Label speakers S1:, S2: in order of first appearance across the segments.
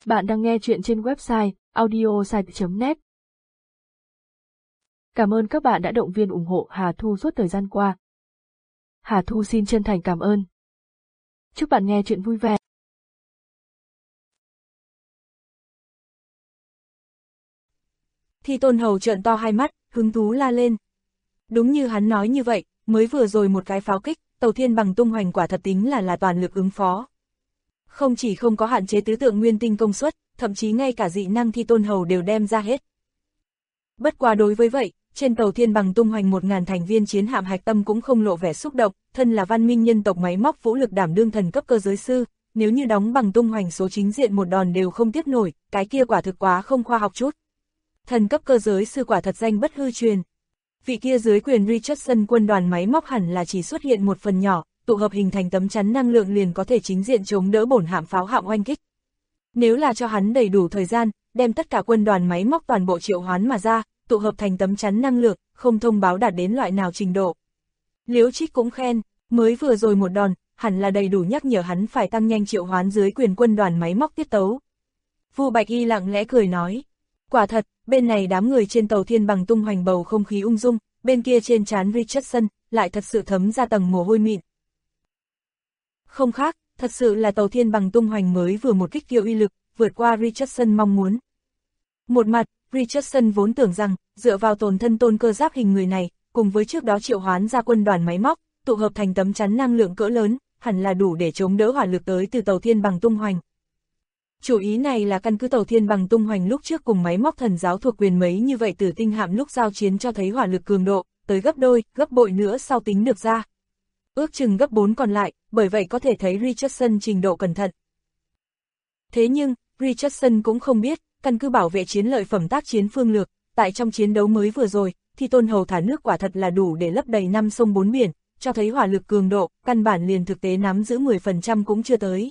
S1: Bạn đang nghe chuyện trên website audiosite.net. Cảm ơn các bạn đã động viên ủng hộ Hà Thu suốt thời gian qua. Hà Thu xin chân thành cảm ơn. Chúc bạn nghe chuyện vui vẻ.
S2: Thi Tôn Hầu trợn to hai mắt, hứng thú la lên. Đúng như hắn nói như vậy, mới vừa rồi một cái pháo kích, Tàu Thiên Bằng tung hoành quả thật tính là toàn lực ứng phó. Không chỉ không có hạn chế tứ tượng nguyên tinh công suất, thậm chí ngay cả dị năng Thi Tôn Hầu đều đem ra hết. Bất quá đối với vậy, trên Tàu Thiên Bằng tung hoành 1000 thành viên chiến hạm hạch tâm cũng không lộ vẻ xúc động, thân là văn minh nhân tộc máy móc vũ lực đảm đương thần cấp cơ giới sư, nếu như đóng bằng tung hoành số chính diện một đòn đều không tiếp nổi, cái kia quả thực quá không khoa học chút. Thần cấp cơ giới sư quả thật danh bất hư truyền. Vị kia dưới quyền Richardson quân đoàn máy móc hẳn là chỉ xuất hiện một phần nhỏ, tụ hợp hình thành tấm chắn năng lượng liền có thể chính diện chống đỡ bổn hạm pháo hạm oanh kích. Nếu là cho hắn đầy đủ thời gian, đem tất cả quân đoàn máy móc toàn bộ triệu hoán mà ra, tụ hợp thành tấm chắn năng lượng, không thông báo đạt đến loại nào trình độ. Liễu Trích cũng khen, mới vừa rồi một đòn, hẳn là đầy đủ nhắc nhở hắn phải tăng nhanh triệu hoán dưới quyền quân đoàn máy móc tiết tấu. Vu Bạch Y lặng lẽ cười nói, quả thật, bên này đám người trên Tàu Thiên Bằng tung hoành bầu không khí ung dung, bên kia trên trán Richardson, lại thật sự thấm ra tầng mồ hôi mịn. Không khác, thật sự là Tàu Thiên Bằng tung hoành mới vừa một kích kia uy lực, vượt qua Richardson mong muốn. Một mặt, Richardson vốn tưởng rằng, dựa vào tồn thân tôn cơ giáp hình người này, cùng với trước đó triệu hoán ra quân đoàn máy móc, tụ hợp thành tấm chắn năng lượng cỡ lớn, hẳn là đủ để chống đỡ hỏa lực tới từ Tàu Thiên Bằng tung hoành. Chủ ý này là căn cứ Tàu Thiên Bằng tung hoành lúc trước cùng máy móc thần giáo thuộc quyền mấy như vậy Tử Tinh hạm lúc giao chiến cho thấy hỏa lực cường độ, tới gấp đôi, gấp bội nữa sau tính được ra. Ước chừng gấp 4 còn lại, bởi vậy có thể thấy Richardson trình độ cẩn thận. Thế nhưng, Richardson cũng không biết, căn cứ bảo vệ chiến lợi phẩm tác chiến phương lược, tại trong chiến đấu mới vừa rồi, Thi Tôn Hầu thả nước quả thật là đủ để lấp đầy 5 sông 4 biển, cho thấy hỏa lực cường độ, căn bản liền thực tế nắm giữ 10% cũng chưa tới.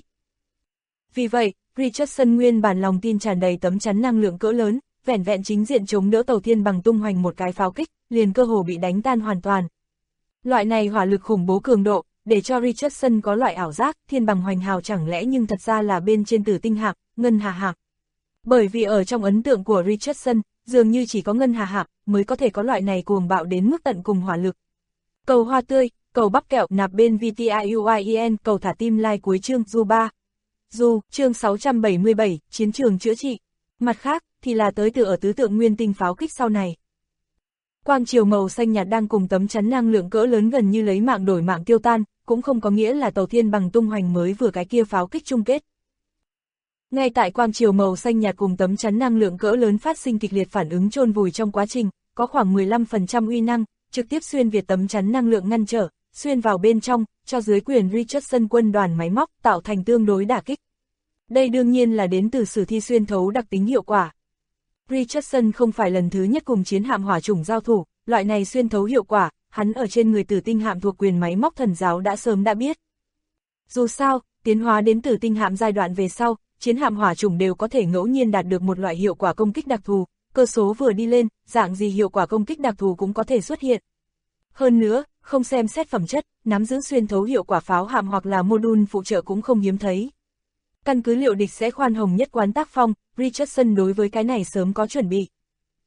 S2: Vì vậy, Richardson nguyên bản lòng tin tràn đầy tấm chắn năng lượng cỡ lớn, vẻn vẹn chính diện chống đỡ Tàu Thiên Bằng tung hoành một cái pháo kích, liền cơ hồ bị đánh tan hoàn toàn. Loại này hỏa lực khủng bố cường độ, để cho Richardson có loại ảo giác, Thiên Bằng hoành hào chẳng lẽ nhưng thật ra là bên trên Tử Tinh hạm, Ngân Hà hạm. Bởi vì ở trong ấn tượng của Richardson, dường như chỉ có Ngân Hà hạm mới có thể có loại này cuồng bạo đến mức tận cùng hỏa lực. Cầu hoa tươi, cầu bắp kẹo nạp bên VTIUIEN, cầu thả tim like cuối chương Du 3. Du, chương 677, chiến trường chữa trị. Mặt khác, thì là tới từ ở tứ tượng nguyên tinh pháo kích sau này. Quang chiều màu xanh nhạt đang cùng tấm chắn năng lượng cỡ lớn gần như lấy mạng đổi mạng tiêu tan, cũng không có nghĩa là Tàu Thiên Bằng tung hoành mới vừa cái kia pháo kích chung kết. Ngay tại quang chiều màu xanh nhạt cùng tấm chắn năng lượng cỡ lớn phát sinh kịch liệt phản ứng chôn vùi trong quá trình, có khoảng 15% uy năng, trực tiếp xuyên việt tấm chắn năng lượng ngăn trở, xuyên vào bên trong, cho dưới quyền Richardson quân đoàn máy móc tạo thành tương đối đả kích. Đây đương nhiên là đến từ sử thi xuyên thấu đặc tính hiệu quả. Richardson không phải lần thứ nhất cùng chiến hạm hỏa chủng giao thủ, loại này xuyên thấu hiệu quả, hắn ở trên người Tử Tinh hạm thuộc quyền máy móc thần giáo đã sớm đã biết. Dù sao, tiến hóa đến Tử Tinh hạm giai đoạn về sau, chiến hạm hỏa chủng đều có thể ngẫu nhiên đạt được một loại hiệu quả công kích đặc thù, cơ số vừa đi lên, dạng gì hiệu quả công kích đặc thù cũng có thể xuất hiện. Hơn nữa, không xem xét phẩm chất, nắm giữ xuyên thấu hiệu quả pháo hạm hoặc là mô-đun phụ trợ cũng không hiếm thấy. Căn cứ liệu địch sẽ khoan hồng nhất quán tác phong, Richardson đối với cái này sớm có chuẩn bị.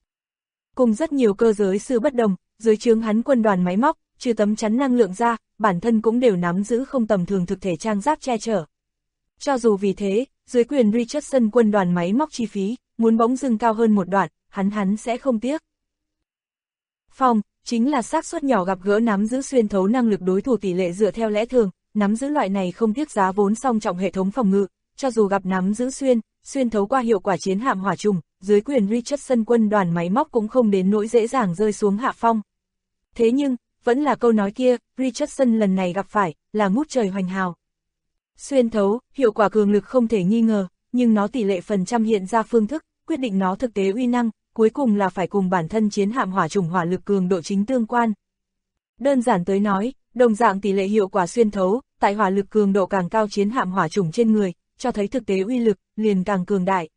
S2: Cùng rất nhiều cơ giới sư bất đồng, dưới trướng hắn quân đoàn máy móc, trừ tấm chắn năng lượng ra, bản thân cũng đều nắm giữ không tầm thường thực thể trang giáp che chở. Cho dù vì thế, dưới quyền Richardson quân đoàn máy móc chi phí, muốn bỗng dưng cao hơn một đoạn, hắn sẽ không tiếc. Phòng, chính là xác suất nhỏ gặp gỡ nắm giữ xuyên thấu năng lực đối thủ tỷ lệ dựa theo lẽ thường, nắm giữ loại này không tiếc giá vốn song trọng hệ thống phòng ngự, cho dù gặp nắm giữ xuyên thấu qua hiệu quả chiến hạm hỏa trùng, dưới quyền Richardson quân đoàn máy móc cũng không đến nỗi dễ dàng rơi xuống hạ phong. Thế nhưng, vẫn là câu nói kia, Richardson lần này gặp phải, là ngút trời hoành hào. Xuyên thấu, hiệu quả cường lực không thể nghi ngờ, nhưng nó tỷ lệ phần trăm hiện ra phương thức, quyết định nó thực tế uy năng, cuối cùng là phải cùng bản thân chiến hạm hỏa trùng hỏa lực cường độ chính tương quan. Đơn giản tới nói, đồng dạng tỷ lệ hiệu quả xuyên thấu, tại hỏa lực cường độ càng cao chiến hạm hỏa trùng trên người, cho thấy thực tế uy lực, liền càng cường đại.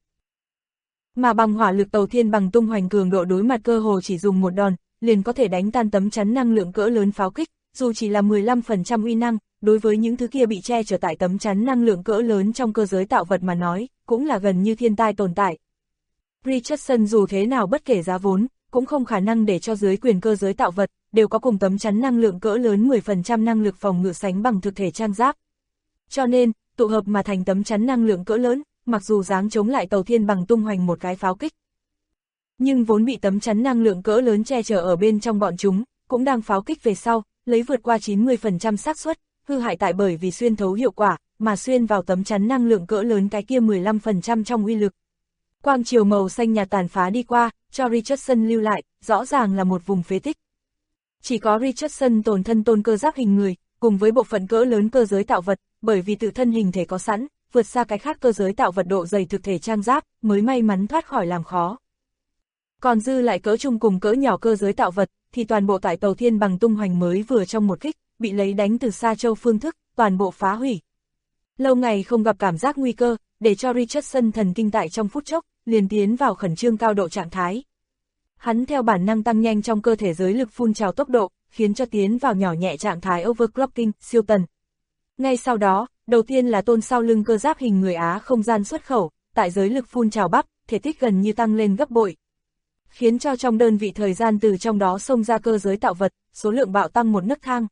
S2: Mà bằng hỏa lực Tàu Thiên Bằng tung hoành cường độ đối mặt cơ hồ chỉ dùng một đòn, liền có thể đánh tan tấm chắn năng lượng cỡ lớn pháo kích, dù chỉ là 15% uy năng, đối với những thứ kia bị che chở tại tấm chắn năng lượng cỡ lớn trong cơ giới tạo vật mà nói, cũng là gần như thiên tai tồn tại. Richardson dù thế nào bất kể giá vốn, cũng không khả năng để cho dưới quyền cơ giới tạo vật, đều có cùng tấm chắn năng lượng cỡ lớn 10% năng lực phòng ngự sánh bằng thực thể trang giáp. Cho nên, tụ hợp mà thành tấm chắn năng lượng cỡ lớn, mặc dù dáng chống lại tàu thiên bằng tung hoành một cái pháo kích. Nhưng vốn bị tấm chắn năng lượng cỡ lớn che chở ở bên trong bọn chúng, cũng đang pháo kích về sau, lấy vượt qua 90% xác suất, hư hại tại bởi vì xuyên thấu hiệu quả, mà xuyên vào tấm chắn năng lượng cỡ lớn cái kia 15% trong uy lực. Quang chiều màu xanh nhạt tàn phá đi qua, cho Richardson lưu lại, rõ ràng là một vùng phế tích. Chỉ có Richardson tổn thân tôn cơ giáp hình người, cùng với bộ phận cỡ lớn cơ giới tạo vật, bởi vì tự thân hình thể có sẵn, vượt xa cái khác cơ giới tạo vật độ dày thực thể trang giáp, mới may mắn thoát khỏi làm khó. Còn dư lại cỡ trung cùng cỡ nhỏ cơ giới tạo vật, thì toàn bộ tại tàu thiên bằng tung hoành mới vừa trong một kích, bị lấy đánh từ xa châu phương thức, toàn bộ phá hủy. Lâu ngày không gặp cảm giác nguy cơ, để cho Richardson thần kinh tại trong phút chốc, liền tiến vào khẩn trương cao độ trạng thái. Hắn theo bản năng tăng nhanh trong cơ thể giới lực phun trào tốc độ, khiến cho tiến vào nhỏ nhẹ trạng thái overclocking, siêu tần. Ngay sau đó, đầu tiên là tôn sau lưng cơ giáp hình người Á không gian xuất khẩu, tại giới lực phun trào bắp, thể tích gần như tăng lên gấp bội. Khiến cho trong đơn vị thời gian từ trong đó xông ra cơ giới tạo vật, số lượng bạo tăng một nấc thang.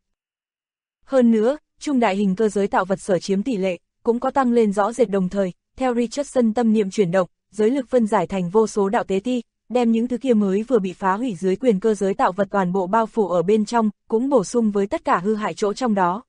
S2: Hơn nữa, trung đại hình cơ giới tạo vật sở chiếm tỷ lệ, cũng có tăng lên rõ rệt đồng thời, theo Richardson tâm niệm chuyển động, giới lực phân giải thành vô số đạo tế ti, đem những thứ kia mới vừa bị phá hủy dưới quyền cơ giới tạo vật toàn bộ bao phủ ở bên trong, cũng bổ sung với tất cả hư hại chỗ trong đó.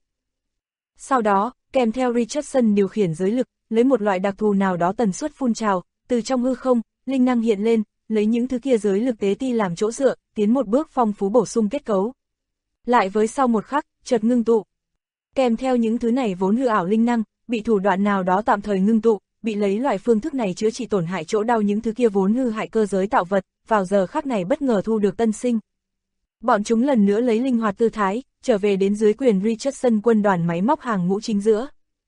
S2: Sau đó, kèm theo Richardson điều khiển giới lực, lấy một loại đặc thù nào đó tần suất phun trào, từ trong hư không, linh năng hiện lên, lấy những thứ kia giới lực tế ti làm chỗ dựa, tiến một bước phong phú bổ sung kết cấu. Lại với sau một khắc, chợt ngưng tụ. Kèm theo những thứ này vốn hư ảo linh năng, bị thủ đoạn nào đó tạm thời ngưng tụ, bị lấy loại phương thức này chữa trị tổn hại chỗ đau những thứ kia vốn hư hại cơ giới tạo vật, vào giờ khắc này bất ngờ thu được tân sinh. Bọn chúng lần nữa lấy linh hoạt tư thái, trở về đến dưới quyền Richardson quân đoàn máy móc hàng ngũ chính giữa.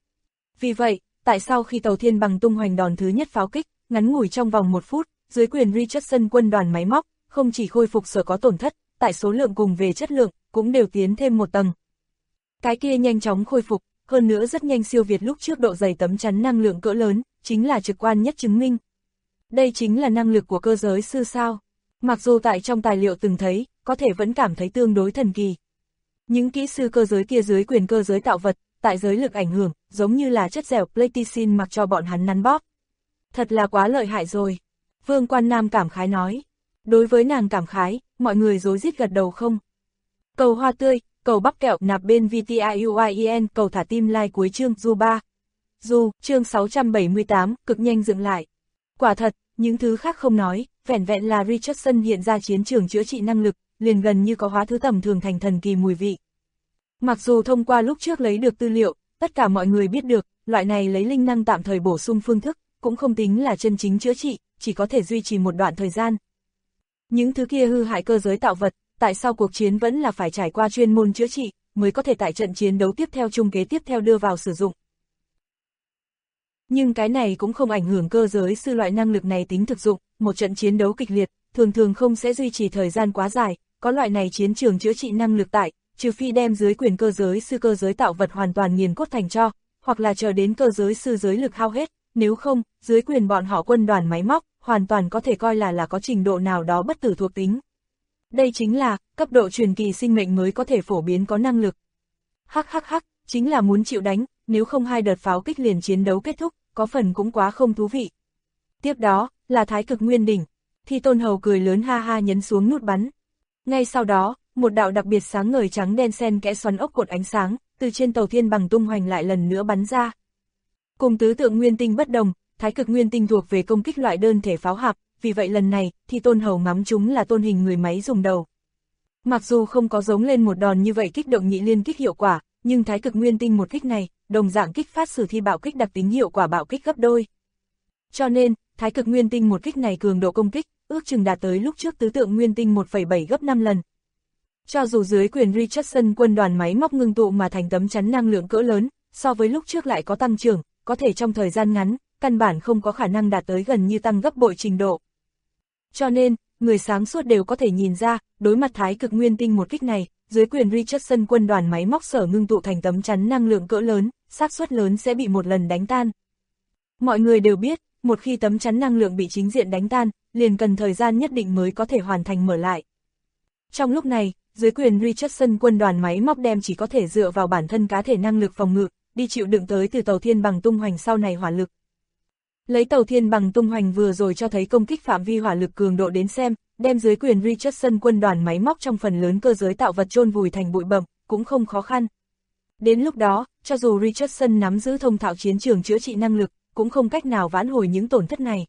S2: Vì vậy, tại sao khi tàu thiên bằng tung hoành đòn thứ nhất pháo kích, ngắn ngủi trong vòng 1 phút, dưới quyền Richardson quân đoàn máy móc, không chỉ khôi phục sở có tổn thất, tại số lượng cùng về chất lượng, cũng đều tiến thêm một tầng. Cái kia nhanh chóng khôi phục, hơn nữa rất nhanh siêu việt lúc trước độ dày tấm chắn năng lượng cỡ lớn, chính là trực quan nhất chứng minh. Đây chính là năng lực của cơ giới sư sao. Mặc dù tại trong tài liệu từng thấy, có thể vẫn cảm thấy tương đối thần kỳ. Những kỹ sư cơ giới kia dưới quyền cơ giới tạo vật, tại giới lực ảnh hưởng, giống như là chất dẻo Platicin mặc cho bọn hắn nắn bóp. Thật là quá lợi hại rồi. Vương Quan Nam cảm khái nói. Đối với nàng cảm khái, mọi người rối rít gật đầu không. Cầu hoa tươi, cầu bắp kẹo nạp bên VTIUIEN, cầu thả tim like cuối chương du 3. Du, chương 678, cực nhanh dựng lại. Quả thật, những thứ khác không nói, vẻn vẹn là Richardson hiện ra chiến trường chữa trị năng lực, liền gần như có hóa thứ tầm thường thành thần kỳ mùi vị. Mặc dù thông qua lúc trước lấy được tư liệu, tất cả mọi người biết được, loại này lấy linh năng tạm thời bổ sung phương thức, cũng không tính là chân chính chữa trị, chỉ có thể duy trì một đoạn thời gian. Những thứ kia hư hại cơ giới tạo vật, tại sao cuộc chiến vẫn là phải trải qua chuyên môn chữa trị, mới có thể tại trận chiến đấu tiếp theo chung kế tiếp theo đưa vào sử dụng. Nhưng cái này cũng không ảnh hưởng cơ giới sư loại năng lực này tính thực dụng, một trận chiến đấu kịch liệt, thường thường không sẽ duy trì thời gian quá dài, có loại này chiến trường chữa trị năng lực tại, trừ phi đem dưới quyền cơ giới sư cơ giới tạo vật hoàn toàn nghiền cốt thành tro, hoặc là chờ đến cơ giới sư giới lực hao hết, nếu không, dưới quyền bọn họ quân đoàn máy móc, hoàn toàn có thể coi là có trình độ nào đó bất tử thuộc tính. Đây chính là, cấp độ truyền kỳ sinh mệnh mới có thể phổ biến có năng lực. Hắc, chính là muốn chịu đánh, nếu không 2 đợt pháo kích liền chiến đấu kết thúc, có phần cũng quá không thú vị. Tiếp đó, là Thái Cực Nguyên Đỉnh. Thi Tôn Hầu cười lớn ha ha nhấn xuống nút bắn. Ngay sau đó, một đạo đặc biệt sáng ngời trắng đen xen kẽ xoắn ốc cột ánh sáng, từ trên tàu thiên bằng tung hoành lại lần nữa bắn ra. Cùng tứ tượng nguyên tinh bất đồng, Thái Cực Nguyên Tinh thuộc về công kích loại đơn thể pháo hạp, vì vậy lần này, Thi Tôn Hầu ngắm chúng là tôn hình người máy dùng đầu. Mặc dù không có giống lên một đòn như vậy kích động nhị liên kích hiệu quả, nhưng Thái Cực Nguyên Tinh một kích này, đồng dạng kích phát sử thi bạo kích đặc tính hiệu quả bạo kích gấp đôi. Cho nên, Thái Cực Nguyên Tinh một kích này cường độ công kích, ước chừng đạt tới lúc trước tứ tượng Nguyên Tinh 1,7 gấp 5 lần. Cho dù dưới quyền Richardson quân đoàn máy móc ngưng tụ mà thành tấm chắn năng lượng cỡ lớn, so với lúc trước lại có tăng trưởng, có thể trong thời gian ngắn, căn bản không có khả năng đạt tới gần như tăng gấp bội trình độ. Cho nên, người sáng suốt đều có thể nhìn ra, đối mặt Thái Cực Nguyên Tinh một kích này, dưới quyền Richardson quân đoàn máy móc sở ngưng tụ thành tấm chắn năng lượng cỡ lớn, xác suất lớn sẽ bị một lần đánh tan. Mọi người đều biết, một khi tấm chắn năng lượng bị chính diện đánh tan, liền cần thời gian nhất định mới có thể hoàn thành mở lại. Trong lúc này, dưới quyền Richardson quân đoàn máy móc đem chỉ có thể dựa vào bản thân cá thể năng lực phòng ngự, đi chịu đựng tới từ tàu thiên bằng tung hoành sau này hỏa lực. Lấy tàu thiên bằng tung hoành vừa rồi cho thấy công kích phạm vi hỏa lực cường độ đến xem, đem dưới quyền Richardson quân đoàn máy móc trong phần lớn cơ giới tạo vật chôn vùi thành bụi bặm, cũng không khó khăn. Đến lúc đó, cho dù Richardson nắm giữ thông thạo chiến trường chữa trị năng lực, cũng không cách nào vãn hồi những tổn thất này.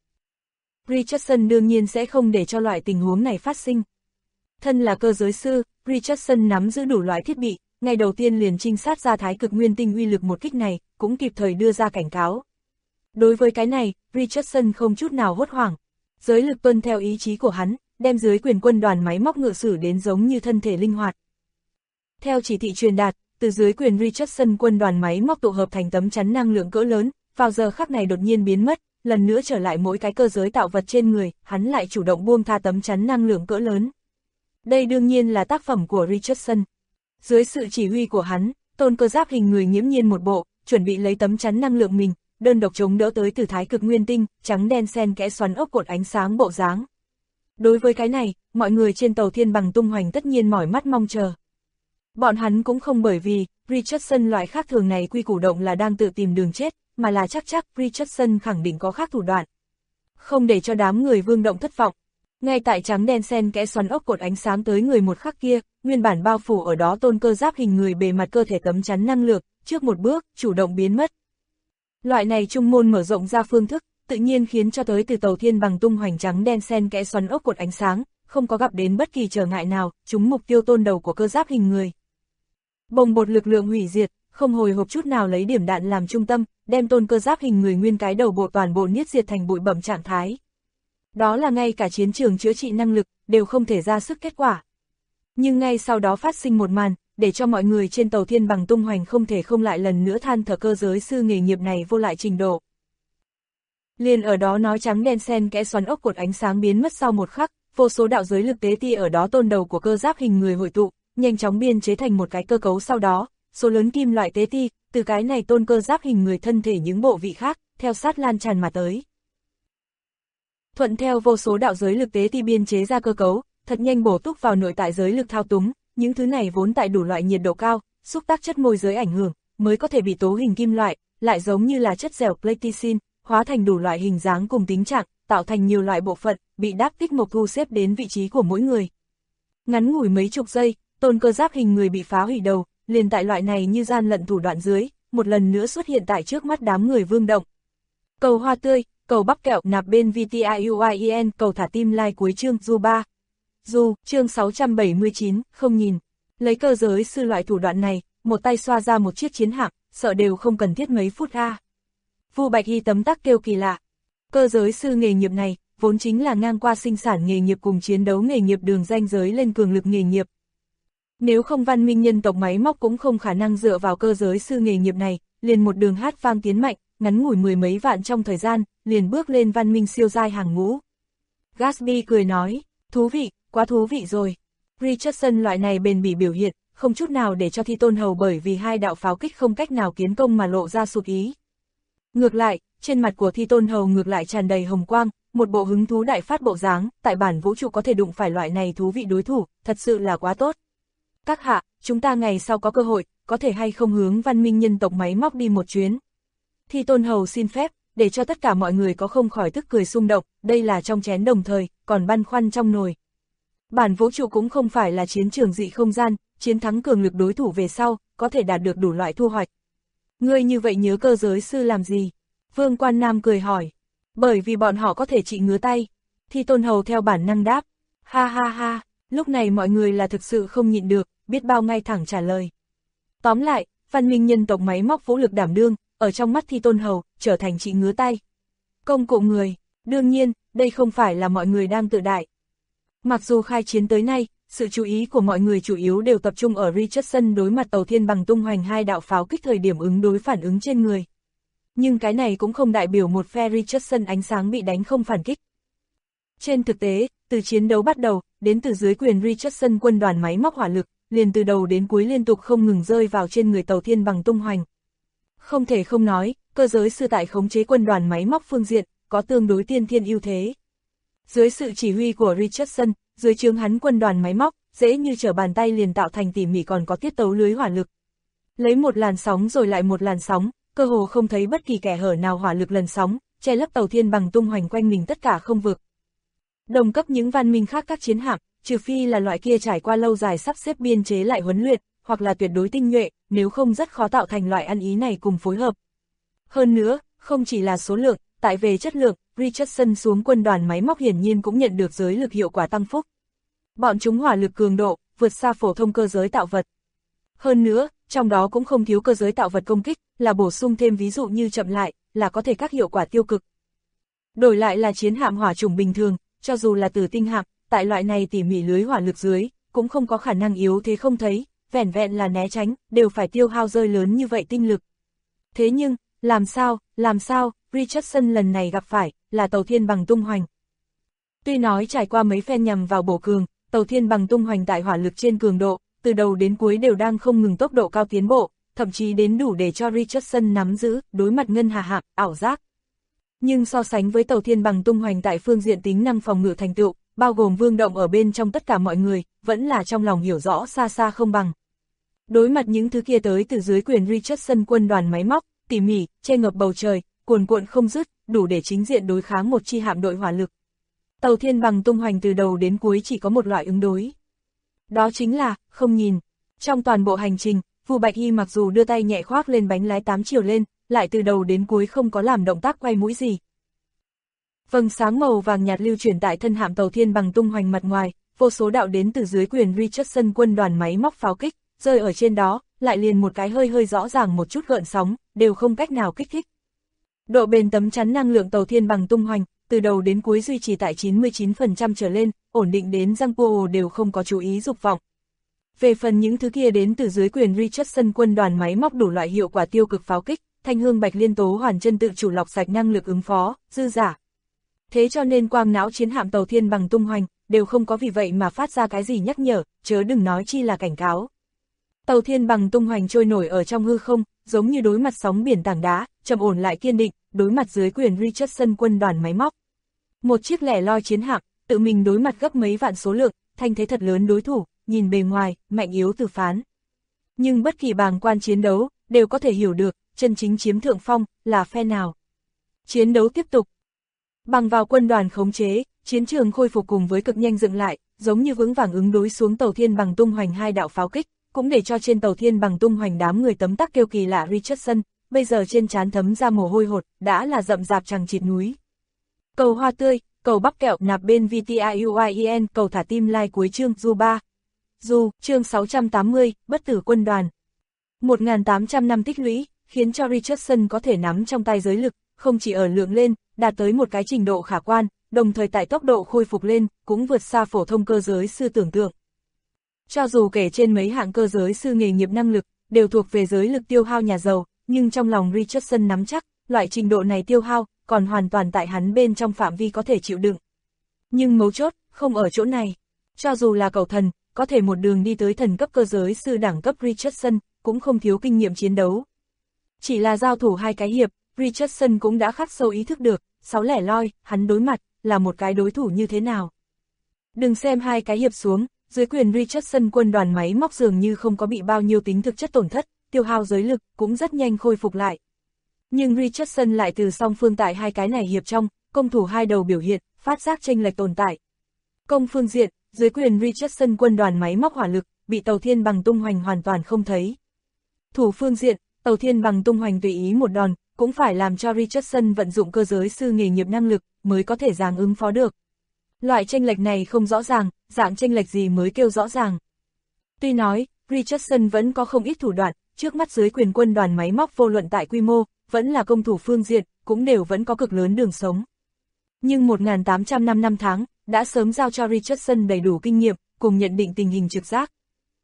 S2: Richardson đương nhiên sẽ không để cho loại tình huống này phát sinh. Thân là cơ giới sư, Richardson nắm giữ đủ loại thiết bị, ngày đầu tiên liền trinh sát ra thái cực nguyên tinh uy lực một kích này, cũng kịp thời đưa ra cảnh cáo. Đối với cái này, Richardson không chút nào hốt hoảng. Giới lực tuân theo ý chí của hắn, đem dưới quyền quân đoàn máy móc ngự sử đến giống như thân thể linh hoạt. Theo chỉ thị truyền đạt, từ dưới quyền Richardson quân đoàn máy móc tụ hợp thành tấm chắn năng lượng cỡ lớn, vào giờ khắc này đột nhiên biến mất, lần nữa trở lại mỗi cái cơ giới tạo vật trên người, hắn lại chủ động buông tha tấm chắn năng lượng cỡ lớn. Đây đương nhiên là tác phẩm của Richardson. Dưới sự chỉ huy của hắn, tôn cơ giáp hình người nghiễm nhiên một bộ, chuẩn bị lấy tấm chắn năng lượng mình, đơn độc chống đỡ tới từ thái cực nguyên tinh, trắng đen xen kẽ xoắn ốc cột ánh sáng bộ dáng. Đối với cái này, mọi người trên tàu thiên bằng tung hoành tất nhiên mỏi mắt mong chờ. Bọn hắn cũng không bởi vì Richardson loại khác thường này quy củ động là đang tự tìm đường chết, mà là chắc Richardson khẳng định có khác thủ đoạn. Không để cho đám người Vương Động thất vọng. Ngay tại trắng đen xen kẽ xoắn ốc cột ánh sáng tới người một khắc kia, nguyên bản bao phủ ở đó tôn cơ giáp hình người bề mặt cơ thể tấm chắn năng lượng, trước một bước, chủ động biến mất. Loại này trung môn mở rộng ra phương thức, tự nhiên khiến cho tới từ tàu thiên bằng tung hoành trắng đen xen kẽ xoắn ốc cột ánh sáng, không có gặp đến bất kỳ trở ngại nào, trúng mục tiêu tôn đầu của cơ giáp hình người. Bồng bột lực lượng hủy diệt, không hồi hộp chút nào lấy điểm đạn làm trung tâm, đem tôn cơ giáp hình người nguyên cái đầu bộ toàn bộ niết diệt thành bụi bặm trạng thái. Đó là ngay cả chiến trường chữa trị năng lực, đều không thể ra sức kết quả. Nhưng ngay sau đó phát sinh một màn, để cho mọi người trên tàu thiên bằng tung hoành không thể không lại lần nữa than thở cơ giới sư nghề nghiệp này vô lại trình độ. Liền ở đó nói trắng đen xen kẽ xoắn ốc cột ánh sáng biến mất sau một khắc, vô số đạo giới lực tế ti ở đó tôn đầu của cơ giáp hình người hội tụ, nhanh chóng biên chế thành một cái cơ cấu sau đó, số lớn kim loại tế ti, từ cái này tôn cơ giáp hình người thân thể những bộ vị khác, theo sát lan tràn mà tới. Thuận theo vô số đạo giới lực tế ti biên chế ra cơ cấu, thật nhanh bổ túc vào nội tại giới lực thao túng, những thứ này vốn tại đủ loại nhiệt độ cao, xúc tác chất môi giới ảnh hưởng, mới có thể bị tố hình kim loại, lại giống như là chất dẻo platicin, hóa thành đủ loại hình dáng cùng tính trạng, tạo thành nhiều loại bộ phận, bị đáp tích mộc thu xếp đến vị trí của mỗi người. Ngắn ngủi mấy chục giây, tôn cơ giáp hình người bị phá hủy đầu, liền tại loại này như gian lận thủ đoạn dưới, một lần nữa xuất hiện tại trước mắt đám người Vương Động. Cầu hoa tươi, cầu bắp kẹo nạp bên VTIUIEN, cầu thả tim like cuối chương du 3. Du, chương 679, không nhìn. Lấy cơ giới sư loại thủ đoạn này, một tay xoa ra một chiếc chiến hạm, sợ đều không cần thiết mấy phút a. Vu Bạch Hy tấm tắc kêu kỳ lạ. Cơ giới sư nghề nghiệp này, vốn chính là ngang qua sinh sản nghề nghiệp cùng chiến đấu nghề nghiệp đường ranh giới lên cường lực nghề nghiệp. Nếu không văn minh nhân tộc máy móc cũng không khả năng dựa vào cơ giới sư nghề nghiệp này, liền một đường hát vang tiến mạnh, ngắn ngủi mười mấy vạn trong thời gian, liền bước lên văn minh siêu giai hàng ngũ. Gatsby cười nói, thú vị, quá thú vị rồi. Richardson loại này bền bỉ biểu hiện, không chút nào để cho Thi Tôn Hầu bởi vì hai đạo pháo kích không cách nào kiến công mà lộ ra sụt ý. Ngược lại, trên mặt của Thi Tôn Hầu ngược lại tràn đầy hồng quang, một bộ hứng thú đại phát bộ dáng, tại bản vũ trụ có thể đụng phải loại này thú vị đối thủ, thật sự là quá tốt. Các hạ, chúng ta ngày sau có cơ hội, có thể hay không hướng văn minh nhân tộc máy móc đi một chuyến. Thi Tôn Hầu xin phép, để cho tất cả mọi người có không khỏi tức cười xung động, đây là trong chén đồng thời, còn băn khoăn trong nồi. Bản vũ trụ cũng không phải là chiến trường dị không gian, chiến thắng cường lực đối thủ về sau, có thể đạt được đủ loại thu hoạch. Ngươi như vậy nhớ cơ giới sư làm gì? Vương Quan Nam cười hỏi. Bởi vì bọn họ có thể trị ngứa tay. Thi Tôn Hầu theo bản năng đáp. Ha ha ha, lúc này mọi người là thực sự không nhịn được, biết bao ngay thẳng trả lời. Tóm lại, văn minh nhân tộc máy móc vũ lực đảm đương, ở trong mắt Thi Tôn Hầu, trở thành trị ngứa tay. Công cụ người, đương nhiên, đây không phải là mọi người đang tự đại. Mặc dù khai chiến tới nay, sự chú ý của mọi người chủ yếu đều tập trung ở Richardson đối mặt tàu thiên bằng tung hoành hai đạo pháo kích thời điểm ứng đối phản ứng trên người. Nhưng cái này cũng không đại biểu một phe Richardson ánh sáng bị đánh không phản kích. Trên thực tế, từ chiến đấu bắt đầu, đến từ dưới quyền Richardson quân đoàn máy móc hỏa lực, liền từ đầu đến cuối liên tục không ngừng rơi vào trên người Tàu Thiên Bằng tung hoành. Không thể không nói, cơ giới sư tại khống chế quân đoàn máy móc phương diện, có tương đối tiên thiên ưu thế. Dưới sự chỉ huy của Richardson, dưới trướng hắn quân đoàn máy móc, dễ như trở bàn tay liền tạo thành tỉ mỉ còn có tiết tấu lưới hỏa lực. Lấy một làn sóng rồi lại một làn sóng, cơ hồ không thấy bất kỳ kẻ hở nào hỏa lực lần sóng, che lấp Tàu Thiên Bằng tung hoành quanh mình tất cả không vực. Đồng cấp những văn minh khác các chiến hạm, trừ phi là loại kia trải qua lâu dài sắp xếp biên chế lại huấn luyện, hoặc là tuyệt đối tinh nhuệ, nếu không rất khó tạo thành loại ăn ý này cùng phối hợp. Hơn nữa, không chỉ là số lượng, tại về chất lượng, Richardson xuống quân đoàn máy móc hiển nhiên cũng nhận được giới lực hiệu quả tăng phúc. Bọn chúng hỏa lực cường độ, vượt xa phổ thông cơ giới tạo vật. Hơn nữa, trong đó cũng không thiếu cơ giới tạo vật công kích, là bổ sung thêm ví dụ như chậm lại, là có thể các hiệu quả tiêu cực. Đổi lại là chiến hạm hỏa chủng bình thường, cho dù là tử tinh hạm, tại loại này tỉ mỉ lưới hỏa lực dưới, cũng không có khả năng yếu thế không thấy, vẻn vẹn là né tránh, đều phải tiêu hao rơi lớn như vậy tinh lực. Thế nhưng, làm sao, Richardson lần này gặp phải, là Tàu Thiên Bằng tung hoành. Tuy nói trải qua mấy phen nhằm vào bổ cường, Tàu Thiên Bằng tung hoành tại hỏa lực trên cường độ, từ đầu đến cuối đều đang không ngừng tốc độ cao tiến bộ, thậm chí đến đủ để cho Richardson nắm giữ, đối mặt ngân hà hạm, ảo giác. Nhưng so sánh với Tàu Thiên Bằng tung hoành tại phương diện tính năng phòng ngự thành tựu, bao gồm vương động ở bên trong tất cả mọi người, vẫn là trong lòng hiểu rõ xa xa không bằng. Đối mặt những thứ kia tới từ dưới quyền Richardson quân đoàn máy móc, tỉ mỉ, che ngập bầu trời, cuồn cuộn không dứt, đủ để chính diện đối kháng một chi hạm đội hỏa lực. Tàu Thiên Bằng tung hoành từ đầu đến cuối chỉ có một loại ứng đối. Đó chính là, không nhìn. Trong toàn bộ hành trình, Vu Bạch Hy mặc dù đưa tay nhẹ khoác lên bánh lái 8 chiều lên, lại từ đầu đến cuối không có làm động tác quay mũi gì. Vầng sáng màu vàng nhạt lưu chuyển tại thân hạm Tàu Thiên Bằng tung hoành mặt ngoài, vô số đạo đến từ dưới quyền Richardson quân đoàn máy móc pháo kích, rơi ở trên đó, lại liền một cái hơi rõ ràng một chút gợn sóng, đều không cách nào kích thích. Độ bền tấm chắn năng lượng Tàu Thiên Bằng tung hoành, từ đầu đến cuối duy trì tại 99% trở lên, ổn định đến răng cua đều không có chú ý dục vọng. Về phần những thứ kia đến từ dưới quyền Richardson quân đoàn máy móc đủ loại hiệu quả tiêu cực pháo kích, thanh hương bạch liên tố hoàn chân tự chủ lọc sạch năng lực ứng phó, dư giả. Thế cho nên quang não chiến hạm Tàu Thiên Bằng tung hoành, đều không có vì vậy mà phát ra cái gì nhắc nhở, chớ đừng nói chi là cảnh cáo. Tàu Thiên Bằng tung hoành trôi nổi ở trong hư không, giống như đối mặt sóng biển tảng đá, trầm ổn lại kiên định, đối mặt dưới quyền Richardson quân đoàn máy móc. Một chiếc lẻ loi chiến hạm, tự mình đối mặt gấp mấy vạn số lượng, thanh thế thật lớn đối thủ, nhìn bề ngoài, mạnh yếu từ phán. Nhưng bất kỳ bàng quan chiến đấu, đều có thể hiểu được, chân chính chiếm thượng phong, là phe nào. Chiến đấu tiếp tục. Bằng vào quân đoàn khống chế, chiến trường khôi phục cùng với cực nhanh dựng lại, giống như vững vàng ứng đối xuống Tàu Thiên Bằng tung hoành hai đạo pháo kích, cũng để cho trên Tàu Thiên Bằng tung hoành đám người tấm tắc kêu kỳ lạ Richardson, bây giờ trên trán thấm ra mồ hôi hột, đã là rậm rạp chằng chịt núi. Cầu hoa tươi, cầu bắp kẹo nạp bên VTIUIEN, cầu thả tim like cuối chương Du 3. Du, chương 680, bất tử quân đoàn. 1.800 năm tích lũy, khiến cho Richardson có thể nắm trong tay giới lực, không chỉ ở lượng lên, đạt tới một cái trình độ khả quan, đồng thời tại tốc độ khôi phục lên, cũng vượt xa phổ thông cơ giới sư tưởng tượng. Cho dù kể trên mấy hạng cơ giới sư nghề nghiệp năng lực, đều thuộc về giới lực tiêu hao nhà giàu, nhưng trong lòng Richardson nắm chắc, loại trình độ này tiêu hao, còn hoàn toàn tại hắn bên trong phạm vi có thể chịu đựng. Nhưng mấu chốt, không ở chỗ này. Cho dù là cẩu thần, có thể một đường đi tới thần cấp cơ giới sư đẳng cấp Richardson, cũng không thiếu kinh nghiệm chiến đấu. Chỉ là giao thủ hai cái hiệp, Richardson cũng đã khắc sâu ý thức được, 6 lẻ loi, hắn đối mặt, là một cái đối thủ như thế nào. Đừng xem hai cái hiệp xuống, dưới quyền Richardson quân đoàn máy móc dường như không có bị bao nhiêu tính thực chất tổn thất, tiêu hao giới lực, cũng rất nhanh khôi phục lại. Nhưng Richardson lại từ song phương tại hai cái này hiệp trong, công thủ hai đầu biểu hiện, phát giác chênh lệch tồn tại. Công phương diện, dưới quyền Richardson quân đoàn máy móc hỏa lực, bị Tàu Thiên Bằng tung hoành hoàn toàn không thấy. Thủ phương diện, Tàu Thiên Bằng tung hoành tùy ý một đòn, cũng phải làm cho Richardson vận dụng cơ giới sư nghề nghiệp năng lực, mới có thể dàng ứng phó được. Loại chênh lệch này không rõ ràng, dạng chênh lệch gì mới kêu rõ ràng. Tuy nói, Richardson vẫn có không ít thủ đoạn, trước mắt dưới quyền quân đoàn máy móc vô luận tại quy mô, vẫn là công thủ phương diện, cũng đều vẫn có cực lớn đường sống. Nhưng 1.800 năm tháng, đã sớm giao cho Richardson đầy đủ kinh nghiệm, cùng nhận định tình hình trực giác.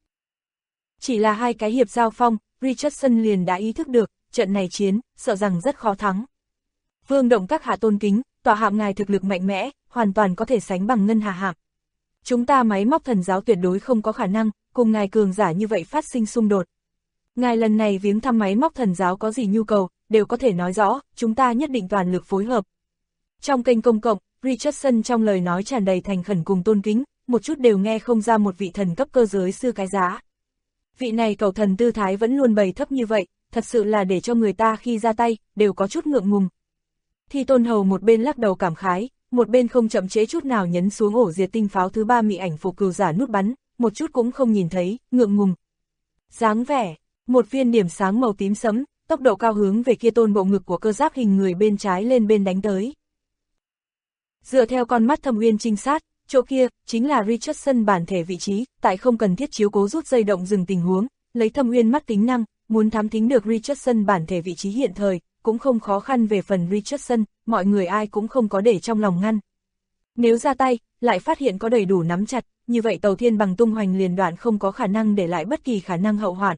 S2: Chỉ là hai cái hiệp giao phong, Richardson liền đã ý thức được, trận này chiến, sợ rằng rất khó thắng. Vương động các hạ tôn kính, tòa hạm ngài thực lực mạnh mẽ, hoàn toàn có thể sánh bằng ngân hà hạm. Chúng ta máy móc thần giáo tuyệt đối không có khả năng, cùng ngài cường giả như vậy phát sinh xung đột. Ngài lần này viếng thăm máy móc thần giáo có gì nhu cầu, đều có thể nói rõ, chúng ta nhất định toàn lực phối hợp. Trong kênh công cộng, Richardson trong lời nói tràn đầy thành khẩn cùng tôn kính, một chút đều nghe không ra một vị thần cấp cơ giới sư cái giá. Vị này cầu thần tư thái vẫn luôn bày thấp như vậy, thật sự là để cho người ta khi ra tay, đều có chút ngượng ngùng. Thi Tôn Hầu một bên lắc đầu cảm khái, một bên không chậm trễ chút nào nhấn xuống ổ diệt tinh pháo thứ 3 mị ảnh phục cừu giả nút bắn, một chút cũng không nhìn thấy, ngượng ngùng. Dáng vẻ, một viên điểm sáng màu tím sẫm, tốc độ cao hướng về kia tôn bộ ngực của cơ giáp hình người bên trái lên bên đánh tới. Dựa theo con mắt thâm uyên trinh sát, chỗ kia chính là Richardson bản thể vị trí, tại không cần thiết chiếu cố rút dây động dừng tình huống, lấy thâm uyên mắt tính năng, muốn thám thính được Richardson bản thể vị trí hiện thời, cũng không khó khăn. Về phần Richardson, mọi người ai cũng không có để trong lòng ngăn. Nếu ra tay, lại phát hiện có đầy đủ nắm chặt, như vậy tàu thiên bằng tung hoành liền đoạn không có khả năng để lại bất kỳ khả năng hậu hoạn.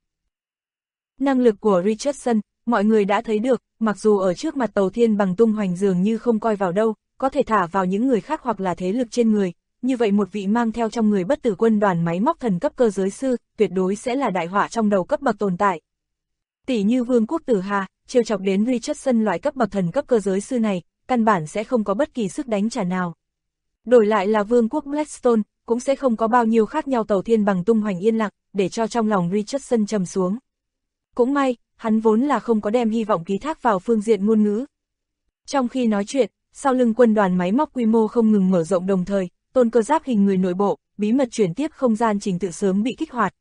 S2: Năng lực của Richardson, mọi người đã thấy được, mặc dù ở trước mặt tàu thiên bằng tung hoành dường như không coi vào đâu, có thể thả vào những người khác hoặc là thế lực trên người, như vậy một vị mang theo trong người bất tử quân đoàn máy móc thần cấp cơ giới sư, tuyệt đối sẽ là đại họa trong đầu cấp bậc tồn tại. Tỷ như Vương quốc Tử Hà, trêu chọc đến Richardson loại cấp bậc thần cấp cơ giới sư này, căn bản sẽ không có bất kỳ sức đánh trả nào. Đổi lại là Vương quốc Blackstone, cũng sẽ không có bao nhiêu khác nhau. Tàu thiên bằng tung hoành yên lặng, để cho trong lòng Richardson trầm xuống. Cũng may, hắn vốn là không có đem hy vọng ký thác vào phương diện ngôn ngữ. Trong khi nói chuyện, sau lưng quân đoàn máy móc quy mô không ngừng mở rộng đồng thời, tôn cơ giáp hình người nội bộ, bí mật chuyển tiếp không gian trình tự sớm bị kích hoạt.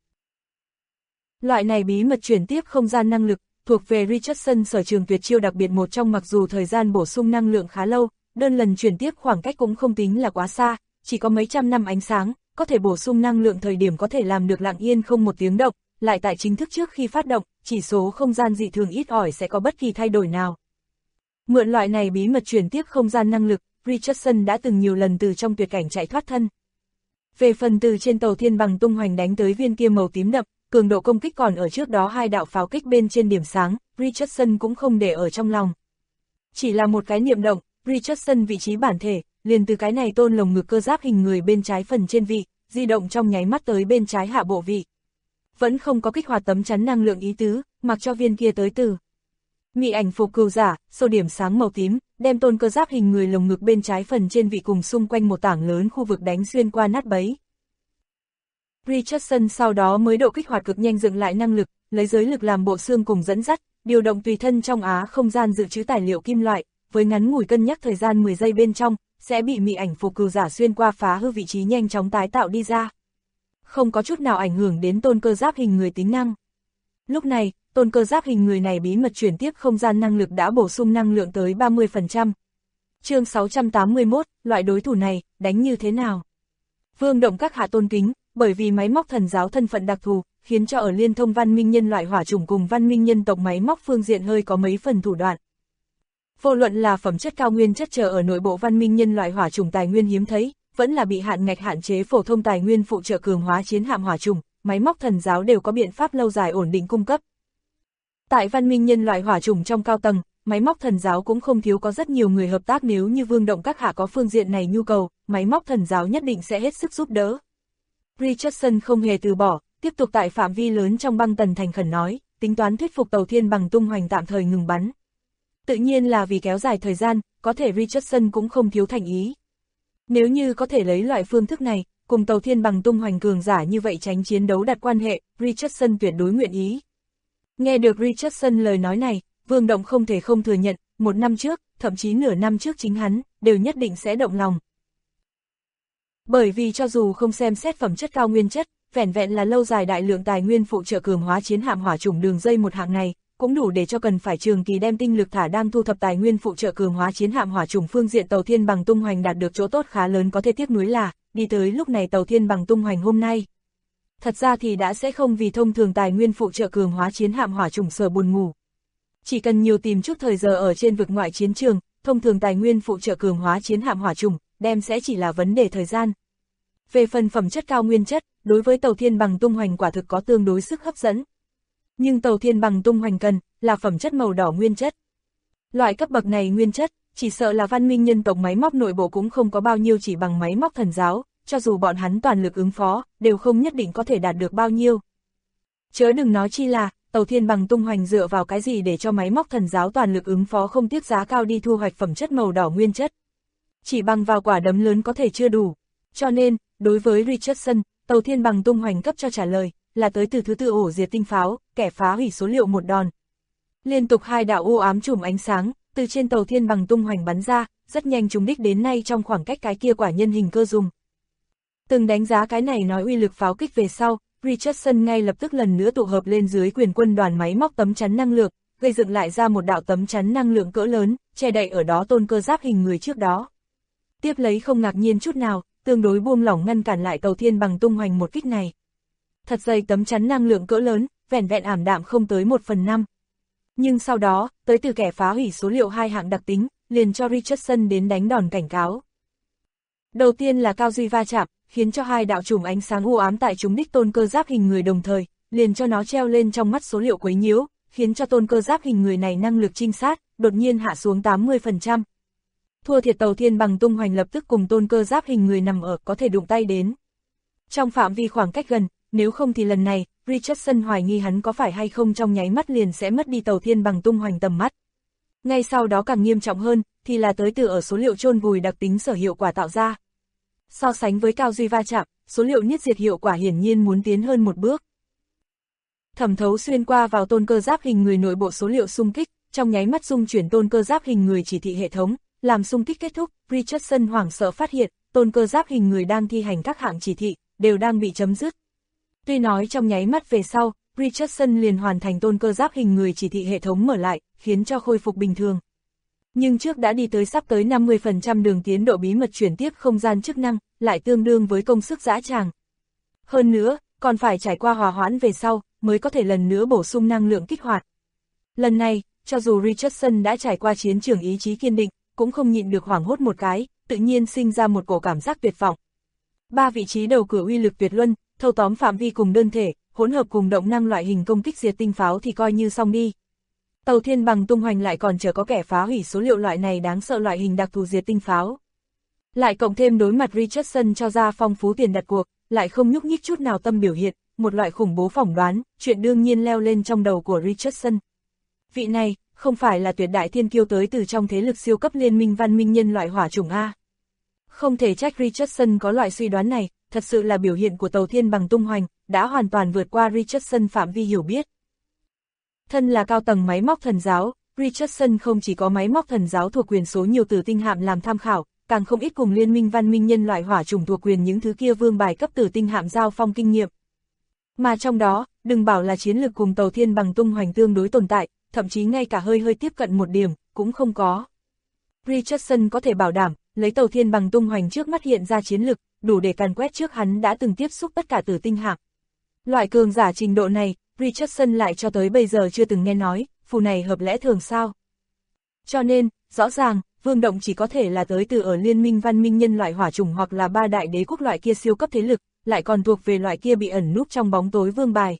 S2: Loại này bí mật chuyển tiếp không gian năng lực, thuộc về Richardson sở trường tuyệt chiêu đặc biệt một trong. Mặc dù thời gian bổ sung năng lượng khá lâu, đơn lần chuyển tiếp khoảng cách cũng không tính là quá xa, chỉ có mấy trăm năm ánh sáng, có thể bổ sung năng lượng thời điểm có thể làm được lặng yên không một tiếng động, lại tại chính thức trước khi phát động, chỉ số không gian dị thường ít ỏi sẽ có bất kỳ thay đổi nào. Mượn loại này bí mật chuyển tiếp không gian năng lực, Richardson đã từng nhiều lần từ trong tuyệt cảnh chạy thoát thân. Về phần từ trên tàu thiên bằng tung hoành đánh tới viên kia màu tím đậm, cường độ công kích còn ở trước đó 2 đạo pháo kích bên trên điểm sáng, Richardson cũng không để ở trong lòng. Chỉ là một cái niệm động, Richardson vị trí bản thể, liền từ cái này tôn lồng ngực cơ giáp hình người bên trái phần trên vị, di động trong nháy mắt tới bên trái hạ bộ vị. Vẫn không có kích hoạt tấm chắn năng lượng ý tứ, mặc cho viên kia tới từ. Mị ảnh phục cừu giả, sâu điểm sáng màu tím, đem tôn cơ giáp hình người lồng ngực bên trái phần trên vị cùng xung quanh một tảng lớn khu vực đánh xuyên qua nát bấy. Richardson sau đó mới độ kích hoạt cực nhanh dựng lại năng lực, lấy giới lực làm bộ xương cùng dẫn dắt, điều động tùy thân trong á không gian dự trữ tài liệu kim loại, với ngắn ngủi cân nhắc thời gian 10 giây bên trong, sẽ bị mị ảnh phục cừu giả xuyên qua phá hư vị trí nhanh chóng tái tạo đi ra. Không có chút nào ảnh hưởng đến tôn cơ giáp hình người tính năng. Lúc này, tôn cơ giáp hình người này bí mật chuyển tiếp không gian năng lực đã bổ sung năng lượng tới 30%. Chương 681, loại đối thủ này, đánh như thế nào? Vương Động các hạ tôn kính, bởi vì máy móc thần giáo thân phận đặc thù, khiến cho ở liên thông văn minh nhân loại hỏa chủng cùng văn minh nhân tộc máy móc phương diện hơi có mấy phần thủ đoạn. Vô luận là phẩm chất cao nguyên chất chờ ở nội bộ văn minh nhân loại hỏa chủng tài nguyên hiếm thấy, vẫn là bị hạn ngạch hạn chế phổ thông tài nguyên phụ trợ cường hóa chiến hạm hỏa chủng, máy móc thần giáo đều có biện pháp lâu dài ổn định cung cấp. Tại văn minh nhân loại hỏa chủng trong cao tầng, máy móc thần giáo cũng không thiếu có rất nhiều người hợp tác. Nếu như Vương Động các hạ có phương diện này nhu cầu, máy móc thần giáo nhất định sẽ hết sức giúp đỡ. Richardson không hề từ bỏ, tiếp tục tại phạm vi lớn trong băng tần thành khẩn nói, tính toán thuyết phục tàu thiên bằng tung hoành tạm thời ngừng bắn. Tự nhiên là vì kéo dài thời gian, có thể Richardson cũng không thiếu thành ý. Nếu như có thể lấy loại phương thức này, cùng tàu thiên bằng tung hoành cường giả như vậy tránh chiến đấu đặt quan hệ, Richardson tuyệt đối nguyện ý. Nghe được Richardson lời nói này, Vương Động không thể không thừa nhận, một năm trước, thậm chí nửa năm trước chính hắn, đều nhất định sẽ động lòng. Bởi vì cho dù không xem xét phẩm chất cao nguyên chất, vẻn vẹn là lâu dài đại lượng tài nguyên phụ trợ cường hóa chiến hạm hỏa chủng đường dây một hạng này, cũng đủ để cho cần phải trường kỳ đem tinh lực thả đang thu thập tài nguyên phụ trợ cường hóa chiến hạm hỏa chủng phương diện tàu thiên bằng tung hoành đạt được chỗ tốt khá lớn. Có thể tiếc nuối là, đi tới lúc này tàu thiên bằng tung hoành hôm nay. Thật ra thì đã sẽ không vì thông thường tài nguyên phụ trợ cường hóa chiến hạm hỏa chủng sở buồn ngủ. Chỉ cần nhiều tìm chút thời giờ ở trên vực ngoại chiến trường, thông thường tài nguyên phụ trợ cường hóa chiến hạm hỏa chủng, đem sẽ chỉ là vấn đề thời gian. Về phần phẩm chất cao nguyên chất, đối với tàu thiên bằng tung hoành quả thực có tương đối sức hấp dẫn. Nhưng tàu thiên bằng tung hoành cần, là phẩm chất màu đỏ nguyên chất. Loại cấp bậc này nguyên chất, chỉ sợ là văn minh nhân tộc máy móc nội bộ cũng không có bao nhiêu chỉ bằng máy móc thần giáo, cho dù bọn hắn toàn lực ứng phó, đều không nhất định có thể đạt được bao nhiêu. Chớ đừng nói chi là, Tàu Thiên Bằng tung hoành dựa vào cái gì để cho máy móc thần giáo toàn lực ứng phó không tiếc giá cao đi thu hoạch phẩm chất màu đỏ nguyên chất. Chỉ bằng vào quả đấm lớn có thể chưa đủ. Cho nên, đối với Richardson, Tàu Thiên Bằng tung hoành cấp cho trả lời, là tới từ thứ tự ổ diệt tinh pháo, kẻ phá hủy số liệu một đòn. Liên tục 2 đạo u ám chùm ánh sáng, từ trên Tàu Thiên Bằng tung hoành bắn ra, rất nhanh trúng đích đến nay trong khoảng cách cái kia quả nhân hình cơ dùng. Từng đánh giá cái này nói uy lực pháo kích về sau, Richardson ngay lập tức lần nữa tụ hợp lên dưới quyền quân đoàn máy móc tấm chắn năng lượng, gây dựng lại ra một đạo tấm chắn năng lượng cỡ lớn, che đậy ở đó tôn cơ giáp hình người trước đó. Tiếp lấy không ngạc nhiên chút nào, tương đối buông lỏng ngăn cản lại Tàu Thiên Bằng tung hoành một kích này. Thật dày tấm chắn năng lượng cỡ lớn, vẻn vẹn ảm đạm không tới 1/5. Nhưng sau đó, tới từ kẻ phá hủy số liệu 2 hạng đặc tính, liền cho Richardson đến đánh đòn cảnh cáo. Đầu tiên là cao duy va chạm, khiến cho 2 đạo chùm ánh sáng u ám tại chúng đích tôn cơ giáp hình người đồng thời, liền cho nó treo lên trong mắt số liệu quấy nhiễu, khiến cho tôn cơ giáp hình người này năng lực trinh sát, đột nhiên hạ xuống 80%. Thua thiệt Tàu Thiên Bằng tung hoành lập tức cùng tôn cơ giáp hình người nằm ở có thể đụng tay đến. Trong phạm vi khoảng cách gần, nếu không thì lần này, Richardson hoài nghi hắn có phải hay không trong nháy mắt liền sẽ mất đi Tàu Thiên Bằng tung hoành tầm mắt. Ngay sau đó càng nghiêm trọng hơn, thì là tới từ ở số liệu chôn vùi đặc tính sở hiệu quả tạo ra. So sánh với cao duy va chạm, số liệu nhất diệt hiệu quả hiển nhiên muốn tiến hơn một bước. Thẩm thấu xuyên qua vào tôn cơ giáp hình người nội bộ số liệu xung kích, trong nháy mắt dung chuyển tôn cơ giáp hình người chỉ thị hệ thống, làm xung kích kết thúc, Richardson hoảng sợ phát hiện, tôn cơ giáp hình người đang thi hành các hạng chỉ thị, đều đang bị chấm dứt. Tuy nói trong nháy mắt về sau, Richardson liền hoàn thành tôn cơ giáp hình người chỉ thị hệ thống mở lại, khiến cho khôi phục bình thường. Nhưng trước đã đi tới sắp tới 50% đường tiến độ bí mật chuyển tiếp không gian chức năng, lại tương đương với công sức dã tràng. Hơn nữa, còn phải trải qua hòa hoãn về sau, mới có thể lần nữa bổ sung năng lượng kích hoạt. Lần này, cho dù Richardson đã trải qua chiến trường ý chí kiên định, cũng không nhịn được hoảng hốt một cái, tự nhiên sinh ra một cổ cảm giác tuyệt vọng. 3 vị trí đầu cửa uy lực tuyệt luân, thâu tóm phạm vi cùng đơn thể, hỗn hợp cùng động năng loại hình công kích diệt tinh pháo thì coi như xong đi. Tàu Thiên Bằng tung hoành lại còn chờ có kẻ phá hủy số liệu loại này đáng sợ loại hình đặc thù diệt tinh pháo. Lại cộng thêm đối mặt Richardson cho ra phong phú tiền đặt cuộc, lại không nhúc nhích chút nào tâm biểu hiện, một loại khủng bố phỏng đoán, chuyện đương nhiên leo lên trong đầu của Richardson. Vị này, không phải là tuyệt đại thiên kiêu tới từ trong thế lực siêu cấp liên minh văn minh nhân loại hỏa chủng A. Không thể trách Richardson có loại suy đoán này, thật sự là biểu hiện của Tàu Thiên Bằng tung hoành, đã hoàn toàn vượt qua Richardson phạm vi hiểu biết. Thân là cao tầng máy móc thần giáo, Richardson không chỉ có máy móc thần giáo thuộc quyền số nhiều tử tinh hạm làm tham khảo, càng không ít cùng liên minh văn minh nhân loại hỏa chủng thuộc quyền những thứ kia vương bài cấp tử tinh hạm giao phong kinh nghiệm. Mà trong đó, đừng bảo là chiến lược cùng Tàu Thiên Bằng tung hoành tương đối tồn tại, thậm chí ngay cả hơi tiếp cận một điểm, cũng không có. Richardson có thể bảo đảm, lấy Tàu Thiên Bằng tung hoành trước mắt hiện ra chiến lực, đủ để càn quét trước hắn đã từng tiếp xúc tất cả tử tinh hạm. Loại cường giả trình độ này, Richardson lại cho tới bây giờ chưa từng nghe nói, phù này hợp lẽ thường sao. Cho nên, rõ ràng, vương động chỉ có thể là tới từ ở liên minh văn minh nhân loại hỏa chủng hoặc là 3 đại đế quốc loại kia siêu cấp thế lực, lại còn thuộc về loại kia bị ẩn núp trong bóng tối vương bài.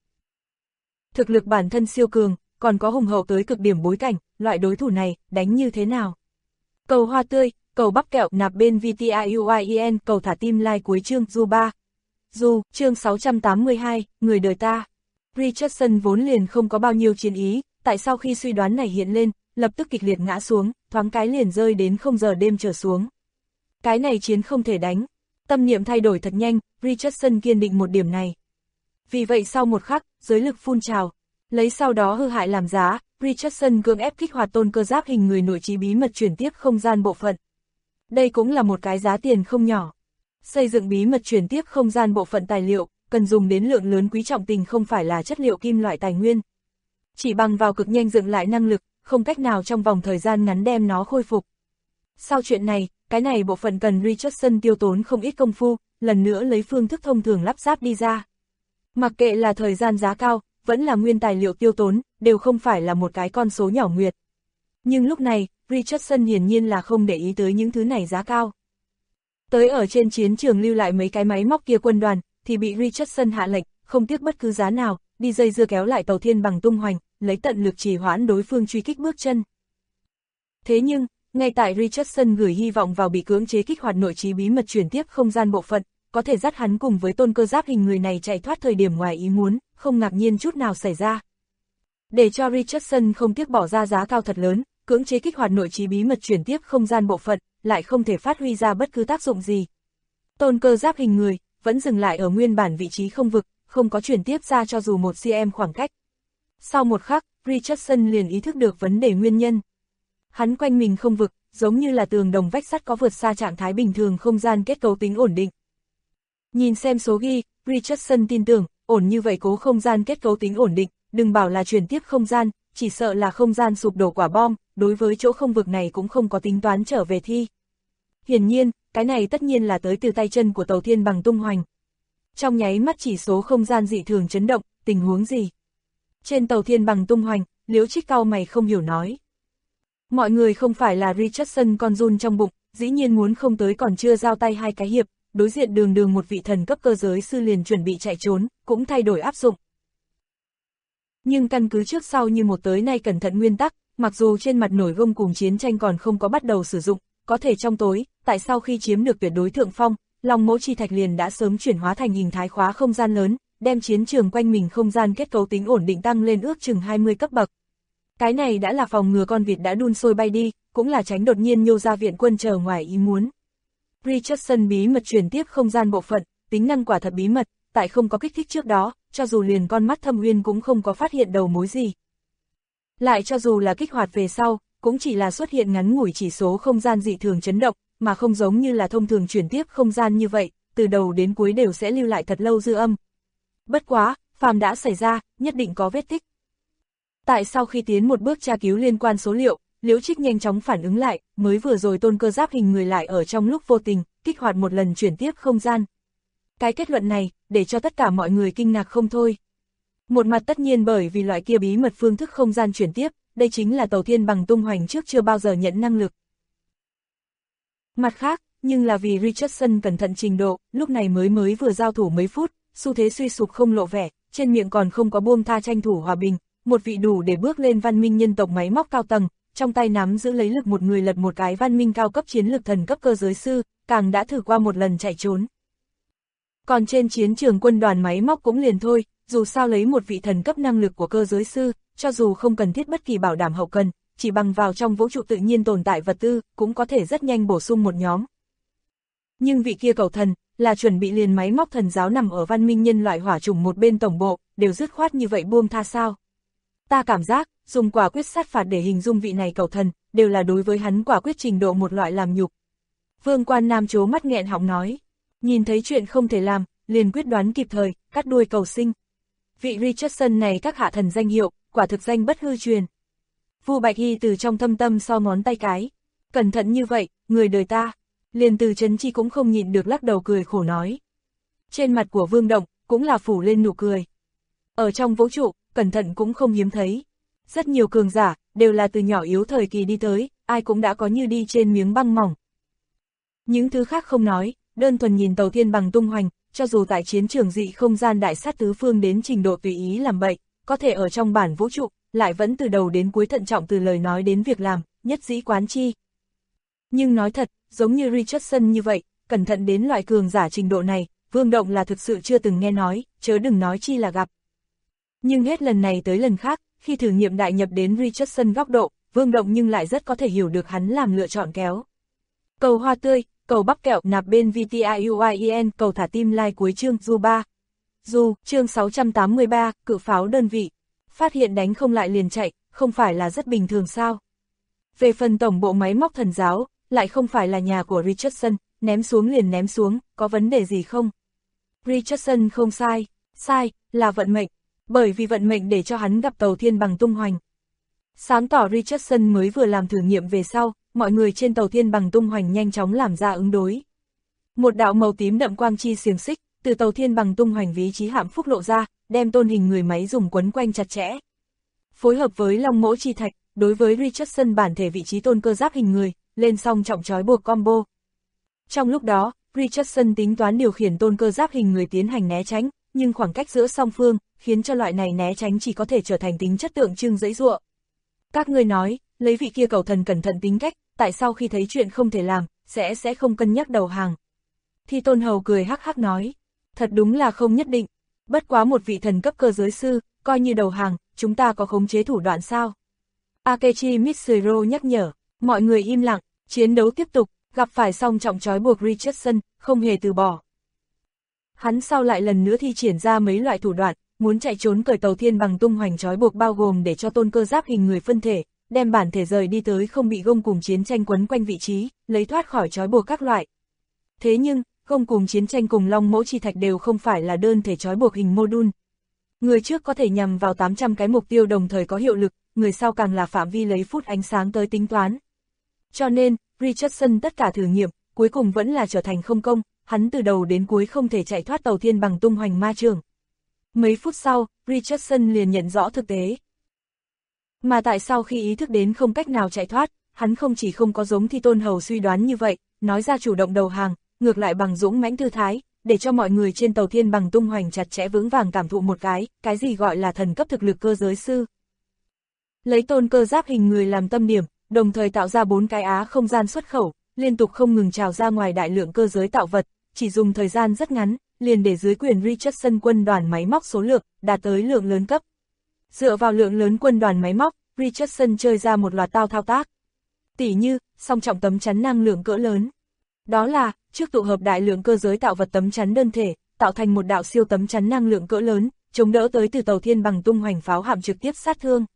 S2: Thực lực bản thân siêu cường, còn có hùng hậu tới cực điểm bối cảnh, loại đối thủ này, đánh như thế nào? Cầu hoa tươi, cầu bắp kẹo nạp bên VTIUIEN, cầu thả tim like cuối chương Du 3. Du, chương 682, người đời ta. Richardson vốn liền không có bao nhiêu chiến ý, tại sau khi suy đoán này hiện lên, lập tức kịch liệt ngã xuống, thoáng cái liền rơi đến 0 giờ đêm trở xuống. Cái này chiến không thể đánh. Tâm niệm thay đổi thật nhanh, Richardson kiên định một điểm này. Vì vậy sau một khắc, giới lực phun trào. Lấy sau đó hư hại làm giá, Richardson cưỡng ép kích hoạt tôn cơ giáp hình người nội trí bí mật chuyển tiếp không gian bộ phận. Đây cũng là một cái giá tiền không nhỏ. Xây dựng bí mật chuyển tiếp không gian bộ phận tài liệu, cần dùng đến lượng lớn quý trọng tình không phải là chất liệu kim loại tài nguyên. Chỉ bằng vào cực nhanh dựng lại năng lực, không cách nào trong vòng thời gian ngắn đem nó khôi phục. Sau chuyện này, cái này bộ phận cần Richardson tiêu tốn không ít công phu, lần nữa lấy phương thức thông thường lắp ráp đi ra. Mặc kệ là thời gian giá cao, vẫn là nguyên tài liệu tiêu tốn, đều không phải là một cái con số nhỏ nguyệt. Nhưng lúc này, Richardson hiển nhiên là không để ý tới những thứ này giá cao. Tới ở trên chiến trường lưu lại mấy cái máy móc kia quân đoàn, thì bị Richardson hạ lệnh, không tiếc bất cứ giá nào, đi dây dưa kéo lại Tàu Thiên Bằng tung hoành, lấy tận lực trì hoãn đối phương truy kích bước chân. Thế nhưng, Ngay tại Richardson gửi hy vọng vào bị cưỡng chế kích hoạt nội trí bí mật chuyển tiếp không gian bộ phận, có thể dắt hắn cùng với tôn cơ giáp hình người này chạy thoát thời điểm ngoài ý muốn, không ngạc nhiên chút nào xảy ra. Để cho Richardson không tiếc bỏ ra giá cao thật lớn, cưỡng chế kích hoạt nội trí bí mật chuyển tiếp không gian bộ phận, lại không thể phát huy ra bất cứ tác dụng gì. Tôn cơ giáp hình người, vẫn dừng lại ở nguyên bản vị trí không vực, không có chuyển tiếp ra cho dù 1 cm khoảng cách. Sau một khắc, Richardson liền ý thức được vấn đề nguyên nhân. Hắn quanh mình không vực, giống như là tường đồng vách sắt có vượt xa trạng thái bình thường không gian kết cấu tính ổn định. Nhìn xem số ghi, Richardson tin tưởng, ổn như vậy cố không gian kết cấu tính ổn định, đừng bảo là chuyển tiếp không gian, chỉ sợ là không gian sụp đổ quả bom, đối với chỗ không vực này cũng không có tính toán trở về thi. Hiển nhiên, cái này tất nhiên là tới từ tay chân của tàu thiên bằng tung hoành. Trong nháy mắt chỉ số không gian dị thường chấn động, tình huống gì? Trên tàu thiên bằng tung hoành, Liễu Trích cau mày không hiểu nói. Mọi người không phải là Richardson con run trong bụng, dĩ nhiên muốn không tới còn chưa giao tay 2 cái hiệp, đối diện đường một vị thần cấp cơ giới sư liền chuẩn bị chạy trốn, cũng thay đổi áp dụng. Nhưng căn cứ trước sau như một tới nay cẩn thận nguyên tắc, mặc dù trên mặt nổi gông cùng chiến tranh còn không có bắt đầu sử dụng, có thể trong tối, tại sau khi chiếm được tuyệt đối thượng phong, Long Mẫu Chi Thạch liền đã sớm chuyển hóa thành hình thái khóa không gian lớn, đem chiến trường quanh mình không gian kết cấu tính ổn định tăng lên ước chừng 20 cấp bậc. Cái này đã là phòng ngừa con vịt đã đun sôi bay đi, cũng là tránh đột nhiên nhô ra viện quân chờ ngoài ý muốn. Richardson bí mật chuyển tiếp không gian bộ phận, tính năng quả thật bí mật, tại không có kích thích trước đó, cho dù liền con mắt Thâm Uyên cũng không có phát hiện đầu mối gì. Lại cho dù là kích hoạt về sau, cũng chỉ là xuất hiện ngắn ngủi chỉ số không gian dị thường chấn động, mà không giống như là thông thường chuyển tiếp không gian như vậy, từ đầu đến cuối đều sẽ lưu lại thật lâu dư âm. Bất quá, phàm đã xảy ra, nhất định có vết tích. Tại sau khi tiến một bước tra cứu liên quan số liệu, Liễu Trích nhanh chóng phản ứng lại, mới vừa rồi tôn cơ giáp hình người lại ở trong lúc vô tình, kích hoạt một lần chuyển tiếp không gian. Cái kết luận này, để cho tất cả mọi người kinh ngạc không thôi. Một mặt tất nhiên bởi vì loại kia bí mật phương thức không gian chuyển tiếp, đây chính là tàu thiên bằng tung hoành trước chưa bao giờ nhận năng lực. Mặt khác, nhưng là vì Richardson cẩn thận trình độ, lúc này mới vừa giao thủ mấy phút, xu thế suy sụp không lộ vẻ, trên miệng còn không có buông tha tranh thủ hòa bình, một vị đủ để bước lên văn minh nhân tộc máy móc cao tầng, trong tay nắm giữ lấy lực một người lật một cái văn minh cao cấp chiến lực thần cấp cơ giới sư, càng đã thử qua một lần chạy trốn. Còn trên chiến trường quân đoàn máy móc cũng liền thôi, dù sao lấy một vị thần cấp năng lực của cơ giới sư, cho dù không cần thiết bất kỳ bảo đảm hậu cần, chỉ bằng vào trong vũ trụ tự nhiên tồn tại vật tư, cũng có thể rất nhanh bổ sung một nhóm. Nhưng vị kia cầu thần, là chuẩn bị liền máy móc thần giáo nằm ở văn minh nhân loại hỏa chủng một bên tổng bộ, đều dứt khoát như vậy buông tha sao? Ta cảm giác, dùng quả quyết sát phạt để hình dung vị này cầu thần, đều là đối với hắn quả quyết trình độ một loại làm nhục. Vương Quan Nam trố mắt nghẹn họng nói, nhìn thấy chuyện không thể làm, liền quyết đoán kịp thời, cắt đuôi cầu sinh. Vị Richardson này các hạ thần danh hiệu, quả thực danh bất hư truyền. Vu Bạch Hy từ trong thâm tâm so ngón tay cái, cẩn thận như vậy, người đời ta, liền từ Trấn Chi cũng không nhịn được lắc đầu cười khổ nói. Trên mặt của Vương Động, cũng là phủ lên nụ cười. Ở trong vũ trụ, cẩn thận cũng không hiếm thấy. Rất nhiều cường giả, đều là từ nhỏ yếu thời kỳ đi tới, ai cũng đã có như đi trên miếng băng mỏng. Những thứ khác không nói, đơn thuần nhìn tàu thiên bằng tung hoành, cho dù tại chiến trường dị không gian đại sát tứ phương đến trình độ tùy ý làm bậy, có thể ở trong bản vũ trụ, lại vẫn từ đầu đến cuối thận trọng từ lời nói đến việc làm, nhất dĩ quán chi. Nhưng nói thật, giống như Richardson như vậy, cẩn thận đến loại cường giả trình độ này, Vương Động là thực sự chưa từng nghe nói, chớ đừng nói chi là gặp. Nhưng hết lần này tới lần khác, khi thử nghiệm đại nhập đến Richardson góc độ, Vương Động nhưng lại rất có thể hiểu được hắn làm lựa chọn kéo. Cầu hoa tươi, cầu bắp kẹo nạp bên VTIUIEN, cầu thả tim like cuối chương Du 3. Du, chương 683, cự pháo đơn vị. Phát hiện đánh không lại liền chạy, không phải là rất bình thường sao? Về phần tổng bộ máy móc thần giáo, lại không phải là nhà của Richardson, ném xuống liền ném xuống, có vấn đề gì không? Richardson không sai, sai, là vận mệnh, bởi vì vận mệnh để cho hắn gặp tàu thiên bằng tung hoành. Sáng tỏ Richardson mới vừa làm thử nghiệm về sau, mọi người trên tàu thiên bằng tung hoành nhanh chóng làm ra ứng đối. Một đạo màu tím đậm quang chi xiềng xích, từ tàu thiên bằng tung hoành ví chí hạm phúc lộ ra, đem tôn hình người máy dùng quấn quanh chặt chẽ. Phối hợp với Long Mẫu Chi Thạch, đối với Richardson bản thể vị trí tôn cơ giáp hình người, lên song trọng trói buộc combo. Trong lúc đó, Richardson tính toán điều khiển tôn cơ giáp hình người tiến hành né tránh, nhưng khoảng cách giữa song phương, khiến cho loại này né tránh chỉ có thể trở thành tính chất tượng trưng dãy dụa. Các ngươi nói, lấy vị kia cầu thần cẩn thận tính cách, tại sao khi thấy chuyện không thể làm, sẽ không cân nhắc đầu hàng. Thi Tôn Hầu cười hắc hắc nói, thật đúng là không nhất định, bất quá một vị thần cấp cơ giới sư, coi như đầu hàng, chúng ta có khống chế thủ đoạn sao? Akechi Mitsuru nhắc nhở, mọi người im lặng, chiến đấu tiếp tục, gặp phải song trọng trói buộc Richardson, không hề từ bỏ. Hắn sau lại lần nữa thi triển ra mấy loại thủ đoạn, muốn chạy trốn cởi tàu thiên bằng tung hoành trói buộc bao gồm để cho tôn cơ giáp hình người phân thể, đem bản thể rời đi tới không bị gông cùng chiến tranh quấn quanh vị trí, lấy thoát khỏi trói buộc các loại. Thế nhưng, gông cùng chiến tranh cùng long mẫu chi thạch đều không phải là đơn thể trói buộc hình module. Người trước có thể nhằm vào 800 cái mục tiêu đồng thời có hiệu lực, người sau càng là phạm vi lấy phút ánh sáng tới tính toán. Cho nên, Richardson tất cả thử nghiệm, cuối cùng vẫn là trở thành không công, hắn từ đầu đến cuối không thể chạy thoát tàu thiên bằng tung hoành ma trường. Mấy phút sau, Richardson liền nhận rõ thực tế. Mà tại sao khi ý thức đến không cách nào chạy thoát, hắn không chỉ không có giống Thi Tôn Hầu suy đoán như vậy, nói ra chủ động đầu hàng, ngược lại bằng dũng mãnh tư thái, để cho mọi người trên tàu thiên bằng tung hoành chặt chẽ vững vàng cảm thụ một cái gì gọi là thần cấp thực lực cơ giới sư. Lấy tôn cơ giáp hình người làm tâm điểm, đồng thời tạo ra 4 cái á không gian xuất khẩu, liên tục không ngừng trào ra ngoài đại lượng cơ giới tạo vật, chỉ dùng thời gian rất ngắn, liền để dưới quyền Richardson quân đoàn máy móc số lượng, đạt tới lượng lớn cấp. Dựa vào lượng lớn quân đoàn máy móc, Richardson chơi ra một loạt thao tác. Tỉ như, song trọng tấm chắn năng lượng cỡ lớn. Đó là, trước tụ hợp đại lượng cơ giới tạo vật tấm chắn đơn thể, tạo thành một đạo siêu tấm chắn năng lượng cỡ lớn, chống đỡ tới từ tàu thiên bằng tung hoành pháo hạm trực tiếp sát thương.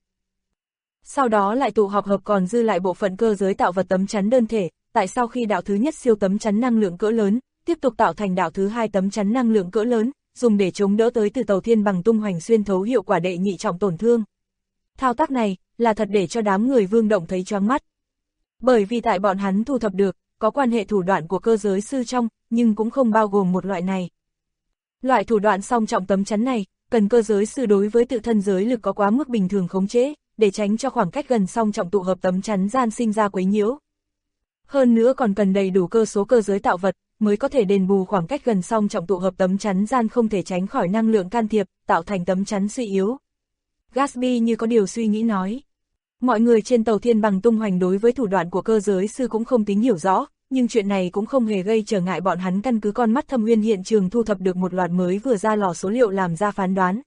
S2: Sau đó lại tụ họp còn dư lại bộ phận cơ giới tạo vật tấm chắn đơn thể, tại sau khi đạo thứ nhất siêu tấm chắn năng lượng cỡ lớn, tiếp tục tạo thành đạo thứ hai tấm chắn năng lượng cỡ lớn, dùng để chống đỡ tới từ tàu thiên bằng tung hoành xuyên thấu hiệu quả đệ nhị trọng tổn thương. Thao tác này, là thật để cho đám người Vương Động thấy choáng mắt. Bởi vì tại bọn hắn thu thập được, có quan hệ thủ đoạn của cơ giới sư trong, nhưng cũng không bao gồm một loại này. Loại thủ đoạn song trọng tấm chắn này, cần cơ giới sư đối với tự thân giới lực có quá mức bình thường khống chế, để tránh cho khoảng cách gần song trọng tụ hợp tấm chắn gian sinh ra quấy nhiễu. Hơn nữa còn cần đầy đủ cơ số cơ giới tạo vật, mới có thể đền bù khoảng cách gần song trọng tụ hợp tấm chắn gian không thể tránh khỏi năng lượng can thiệp, tạo thành tấm chắn suy yếu. Gatsby như có điều suy nghĩ nói. Mọi người trên tàu thiên bằng tung hoành đối với thủ đoạn của cơ giới sư cũng không tính hiểu rõ, nhưng chuyện này cũng không hề gây trở ngại bọn hắn căn cứ con mắt thâm uyên hiện trường thu thập được một loạt mới vừa ra lò số liệu làm ra phán đoán.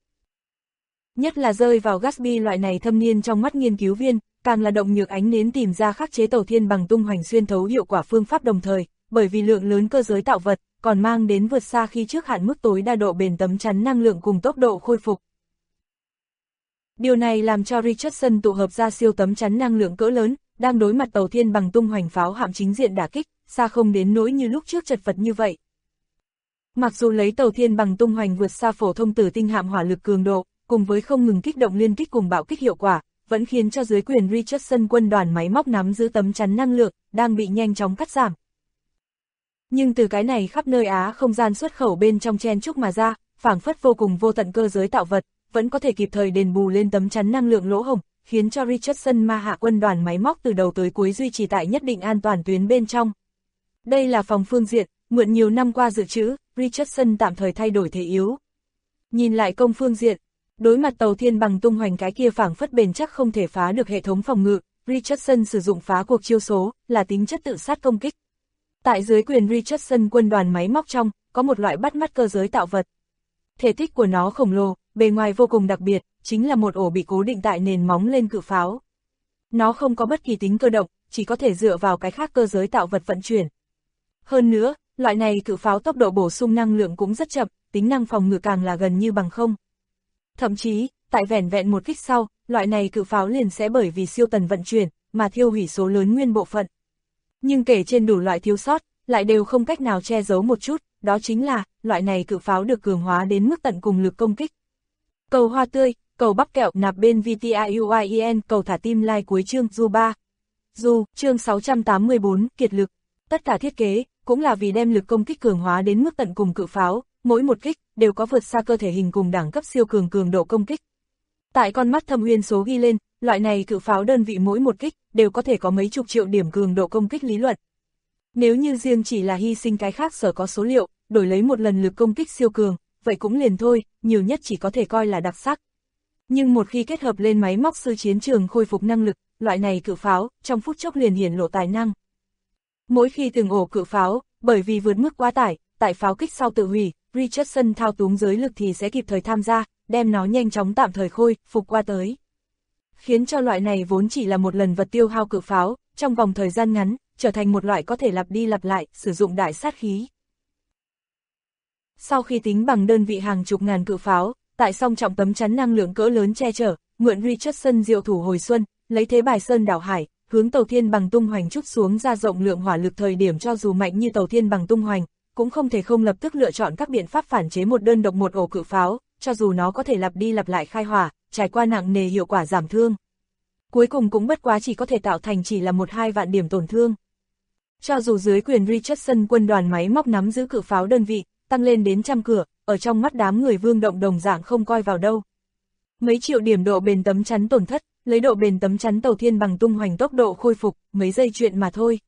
S2: Nhất là rơi vào Gatsby loại này thâm niên trong mắt nghiên cứu viên, càng là động nhược ánh nến tìm ra khắc chế tàu thiên bằng tung hoành xuyên thấu hiệu quả phương pháp đồng thời, bởi vì lượng lớn cơ giới tạo vật, còn mang đến vượt xa khi trước hạn mức tối đa độ bền tấm chắn năng lượng cùng tốc độ khôi phục. Điều này làm cho Richardson tụ hợp ra siêu tấm chắn năng lượng cỡ lớn, đang đối mặt tàu thiên bằng tung hoành pháo hạm chính diện đả kích, xa không đến nỗi như lúc trước chật vật như vậy. Mặc dù lấy tàu thiên bằng tung hoành vượt xa phổ thông tử tinh hạm hỏa lực cường độ, cùng với không ngừng kích động liên kích cùng bạo kích hiệu quả, vẫn khiến cho dưới quyền Richardson quân đoàn máy móc nắm giữ tấm chắn năng lượng, đang bị nhanh chóng cắt giảm. Nhưng từ cái này khắp nơi á không gian xuất khẩu bên trong chen chúc mà ra, phảng phất vô cùng vô tận cơ giới tạo vật, vẫn có thể kịp thời đền bù lên tấm chắn năng lượng lỗ hổng, khiến cho Richardson ma hạ quân đoàn máy móc từ đầu tới cuối duy trì tại nhất định an toàn tuyến bên trong. Đây là phòng phương diện, mượn nhiều năm qua dự trữ, Richardson tạm thời thay đổi thế yếu. Nhìn lại công phương diện, đối mặt tàu thiên bằng tung hoành cái kia phảng phất bền chắc không thể phá được hệ thống phòng ngự, Richardson sử dụng phá cuộc chiêu số, là tính chất tự sát công kích. Tại dưới quyền Richardson quân đoàn máy móc trong, có một loại bắt mắt cơ giới tạo vật. Thể tích của nó khổng lồ, bề ngoài vô cùng đặc biệt, chính là một ổ bị cố định tại nền móng lên cự pháo. Nó không có bất kỳ tính cơ động, chỉ có thể dựa vào cái khác cơ giới tạo vật vận chuyển. Hơn nữa, loại này cự pháo tốc độ bổ sung năng lượng cũng rất chậm, tính năng phòng ngự càng là gần như bằng không. Thậm chí, tại vẻn vẹn một kích sau, loại này cự pháo liền sẽ bởi vì siêu tần vận chuyển, mà thiêu hủy số lớn nguyên bộ phận. Nhưng kể trên đủ loại thiếu sót, lại đều không cách nào che giấu một chút, đó chính là, loại này cự pháo được cường hóa đến mức tận cùng lực công kích. Cầu hoa tươi, cầu bắp kẹo nạp bên VTIUIEN, cầu thả tim like cuối chương Du 3. Du, chương 684, kiệt lực. Tất cả thiết kế, cũng là vì đem lực công kích cường hóa đến mức tận cùng cự pháo, mỗi một kích, đều có vượt xa cơ thể hình cùng đẳng cấp siêu cường độ công kích. Tại con mắt thâm uyên số ghi lên, loại này cự pháo đơn vị mỗi một kích, đều có thể có mấy chục triệu điểm cường độ công kích lý luận. Nếu như riêng chỉ là hy sinh cái khác sở có số liệu, đổi lấy một lần lực công kích siêu cường, vậy cũng liền thôi, nhiều nhất chỉ có thể coi là đặc sắc. Nhưng một khi kết hợp lên máy móc sư chiến trường khôi phục năng lực, loại này cự pháo, trong phút chốc liền hiển lộ tài năng. Mỗi khi từng ổ cự pháo, bởi vì vượt mức quá tải, tại pháo kích sau tự hủy, Richardson thao túng giới lực thì sẽ kịp thời tham gia, đem nó nhanh chóng tạm thời khôi phục qua tới. Khiến cho loại này vốn chỉ là một lần vật tiêu hao cự pháo, trong vòng thời gian ngắn, trở thành một loại có thể lặp đi lặp lại, sử dụng đại sát khí. Sau khi tính bằng đơn vị hàng chục ngàn cự pháo, tại song trọng tấm chắn năng lượng cỡ lớn che chở, mượn Richardson diệu thủ hồi xuân, lấy thế bài sơn đảo hải, hướng tàu thiên bằng tung hoành trút xuống ra rộng lượng hỏa lực thời điểm cho dù mạnh như tàu thiên bằng tung hoành, cũng không thể không lập tức lựa chọn các biện pháp phản chế một đơn độc một ổ cự pháo, cho dù nó có thể lặp đi lặp lại khai hỏa, trải qua nặng nề hiệu quả giảm thương. Cuối cùng cũng bất quá chỉ có thể tạo thành chỉ là 1-2 vạn điểm tổn thương. Cho dù dưới quyền Richardson quân đoàn máy móc nắm giữ cự pháo đơn vị, tăng lên đến trăm cửa, ở trong mắt đám người Vương Động đồng dạng không coi vào đâu. Mấy triệu điểm độ bền tấm chắn tổn thất, lấy độ bền tấm chắn tàu thiên bằng tung hoành tốc độ khôi phục, mấy giây chuyện mà thôi.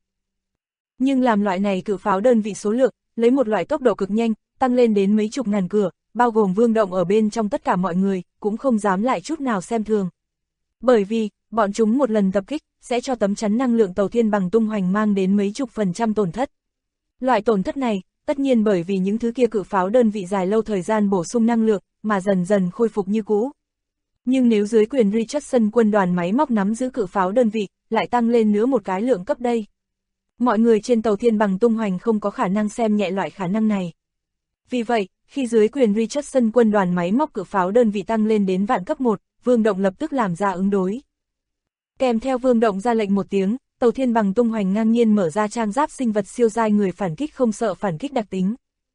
S2: Nhưng làm loại này cự pháo đơn vị số lượng, lấy một loại tốc độ cực nhanh, tăng lên đến mấy chục ngàn cửa, bao gồm Vương Động ở bên trong tất cả mọi người, cũng không dám lại chút nào xem thường. Bởi vì, bọn chúng một lần tập kích, sẽ cho tấm chắn năng lượng tàu thiên bằng tung hoành mang đến mấy chục % tổn thất. Loại tổn thất này, tất nhiên bởi vì những thứ kia cự pháo đơn vị dài lâu thời gian bổ sung năng lượng, mà dần dần khôi phục như cũ. Nhưng nếu dưới quyền Richardson quân đoàn máy móc nắm giữ cự pháo đơn vị, lại tăng lên nữa một cái lượng cấp đây. Mọi người trên tàu thiên bằng tung hoành không có khả năng xem nhẹ loại khả năng này. Vì vậy, khi dưới quyền Richardson quân đoàn máy móc cự pháo đơn vị tăng lên đến vạn cấp 1, Vương Động lập tức làm ra ứng đối. Kèm theo Vương Động ra lệnh một tiếng, tàu thiên bằng tung hoành ngang nhiên mở ra trang giáp sinh vật siêu giai người phản kích không sợ phản kích đặc tính.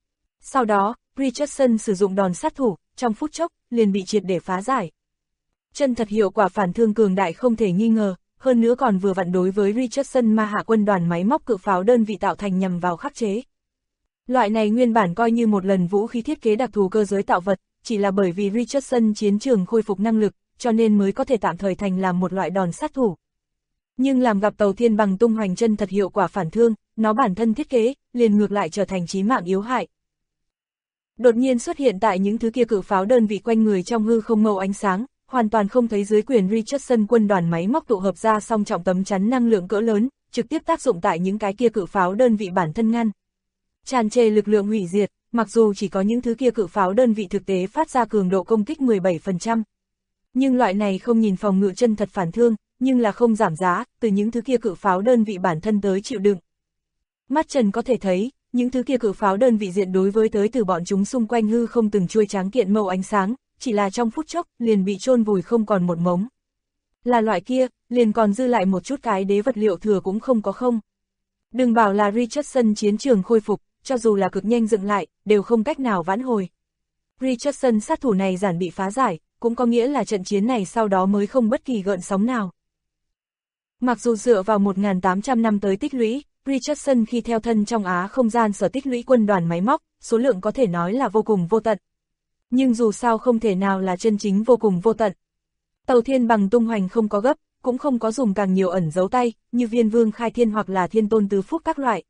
S2: Sau đó, Richardson sử dụng đòn sát thủ, trong phút chốc, liền bị triệt để phá giải. Chân thật hiệu quả phản thương cường đại không thể nghi ngờ, hơn nữa còn vừa vặn đối với Richardson ma hạ quân đoàn máy móc cự pháo đơn vị tạo thành nhằm vào khắc chế. Loại này nguyên bản coi như một lần vũ khí thiết kế đặc thù cơ giới tạo vật, chỉ là bởi vì Richardson chiến trường khôi phục năng lực, cho nên mới có thể tạm thời thành làm một loại đòn sát thủ. Nhưng làm gặp tàu thiên bằng tung hoành chân thật hiệu quả phản thương, nó bản thân thiết kế, liền ngược lại trở thành chí mạng yếu hại. Đột nhiên xuất hiện tại những thứ kia cự pháo đơn vị quanh người trong hư không màu ánh sáng, hoàn toàn không thấy dưới quyền Richardson quân đoàn máy móc tụ hợp ra song trọng tấm chắn năng lượng cỡ lớn, trực tiếp tác dụng tại những cái kia cự pháo đơn vị bản thân ngăn. Tràn trề lực lượng hủy diệt, mặc dù chỉ có những thứ kia cự pháo đơn vị thực tế phát ra cường độ công kích 17%. Nhưng loại này không nhìn phòng ngự chân thật phản thương, nhưng là không giảm giá, từ những thứ kia cự pháo đơn vị bản thân tới chịu đựng. Mắt trần có thể thấy, những thứ kia cự pháo đơn vị diện đối với tới từ bọn chúng xung quanh hư không từng chuôi tráng kiện màu ánh sáng, chỉ là trong phút chốc, liền bị chôn vùi không còn một mống. Là loại kia, liền còn dư lại một chút cái đế vật liệu thừa cũng không có không. Đừng bảo là Richardson chiến trường khôi phục, cho dù là cực nhanh dựng lại, đều không cách nào vãn hồi. Richardson sát thủ này giản bị phá giải, cũng có nghĩa là trận chiến này sau đó mới không bất kỳ gợn sóng nào. Mặc dù dựa vào 1.800 năm tới tích lũy, Richardson khi theo thân trong Á không gian sở tích lũy quân đoàn máy móc, số lượng có thể nói là vô cùng vô tận. Nhưng dù sao không thể nào là chân chính vô cùng vô tận. Tàu thiên bằng tung hoành không có gấp, cũng không có dùng càng nhiều ẩn giấu tay, như Viên Vương Khai Thiên hoặc là Thiên Tôn Tứ Phúc các loại.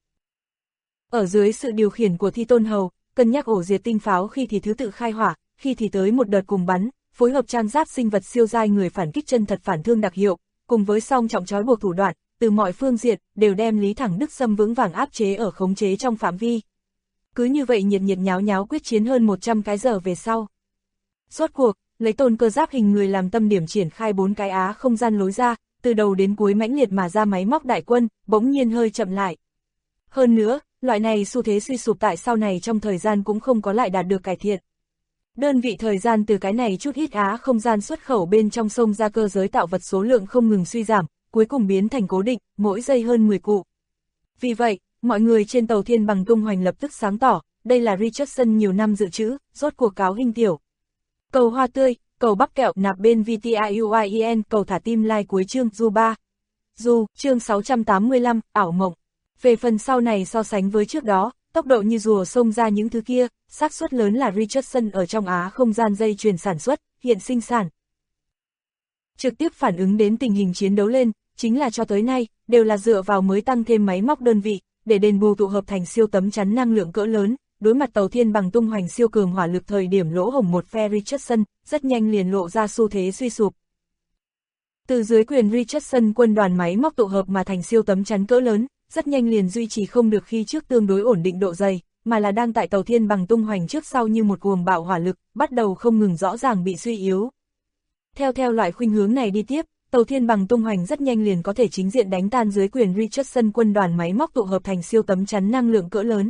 S2: Ở dưới sự điều khiển của Thi Tôn Hầu, cân nhắc ổ diệt tinh pháo khi thì thứ tự khai hỏa, khi thì tới một đợt cùng bắn, phối hợp trang giáp sinh vật siêu giai người phản kích chân thật phản thương đặc hiệu, cùng với song trọng trói buộc thủ đoạn, từ mọi phương diện, đều đem Lý Thẳng Đức Sâm vững vàng áp chế ở khống chế trong phạm vi. Cứ như vậy nhiệt nháo nháo quyết chiến hơn 100 cái giờ về sau. Rốt cuộc, lấy Tôn Cơ Giáp hình người làm tâm điểm triển khai 4 cái Á không gian lối ra, từ đầu đến cuối mãnh liệt mà ra máy móc đại quân, bỗng nhiên hơi chậm lại. Hơn nữa, loại này xu thế suy sụp tại sau này trong thời gian cũng không có lại đạt được cải thiện. Đơn vị thời gian từ cái này chút ít Á không gian xuất khẩu bên trong sông ra cơ giới tạo vật số lượng không ngừng suy giảm, cuối cùng biến thành cố định, mỗi giây hơn 10 cụ. Vì vậy, mọi người trên tàu thiên bằng tung hoành lập tức sáng tỏ, đây là Richardson nhiều năm dự trữ, rốt cuộc cáo hình tiểu. Cầu hoa tươi, cầu bắp kẹo nạp bên VTIUIEN, cầu thả tim like cuối chương Du 3. Du, chương 685, ảo mộng. Về phần sau này so sánh với trước đó, tốc độ như rùa xông ra những thứ kia, xác suất lớn là Richardson ở trong Á không gian dây chuyền sản xuất, hiện sinh sản. Trực tiếp phản ứng đến tình hình chiến đấu lên, chính là cho tới nay, đều là dựa vào mới tăng thêm máy móc đơn vị, để đền bù tụ hợp thành siêu tấm chắn năng lượng cỡ lớn, đối mặt tàu thiên bằng tung hoành siêu cường hỏa lực thời điểm lỗ hổng một phe Richardson, rất nhanh liền lộ ra xu thế suy sụp. Từ dưới quyền Richardson quân đoàn máy móc tụ hợp mà thành siêu tấm chắn cỡ lớn, rất nhanh liền duy trì không được khi trước tương đối ổn định độ dày, mà là đang tại tàu thiên bằng tung hoành trước sau như một cuồng bạo hỏa lực, bắt đầu không ngừng rõ ràng bị suy yếu. Theo loại khuynh hướng này đi tiếp, tàu thiên bằng tung hoành rất nhanh liền có thể chính diện đánh tan dưới quyền Richardson quân đoàn máy móc tụ hợp thành siêu tấm chắn năng lượng cỡ lớn.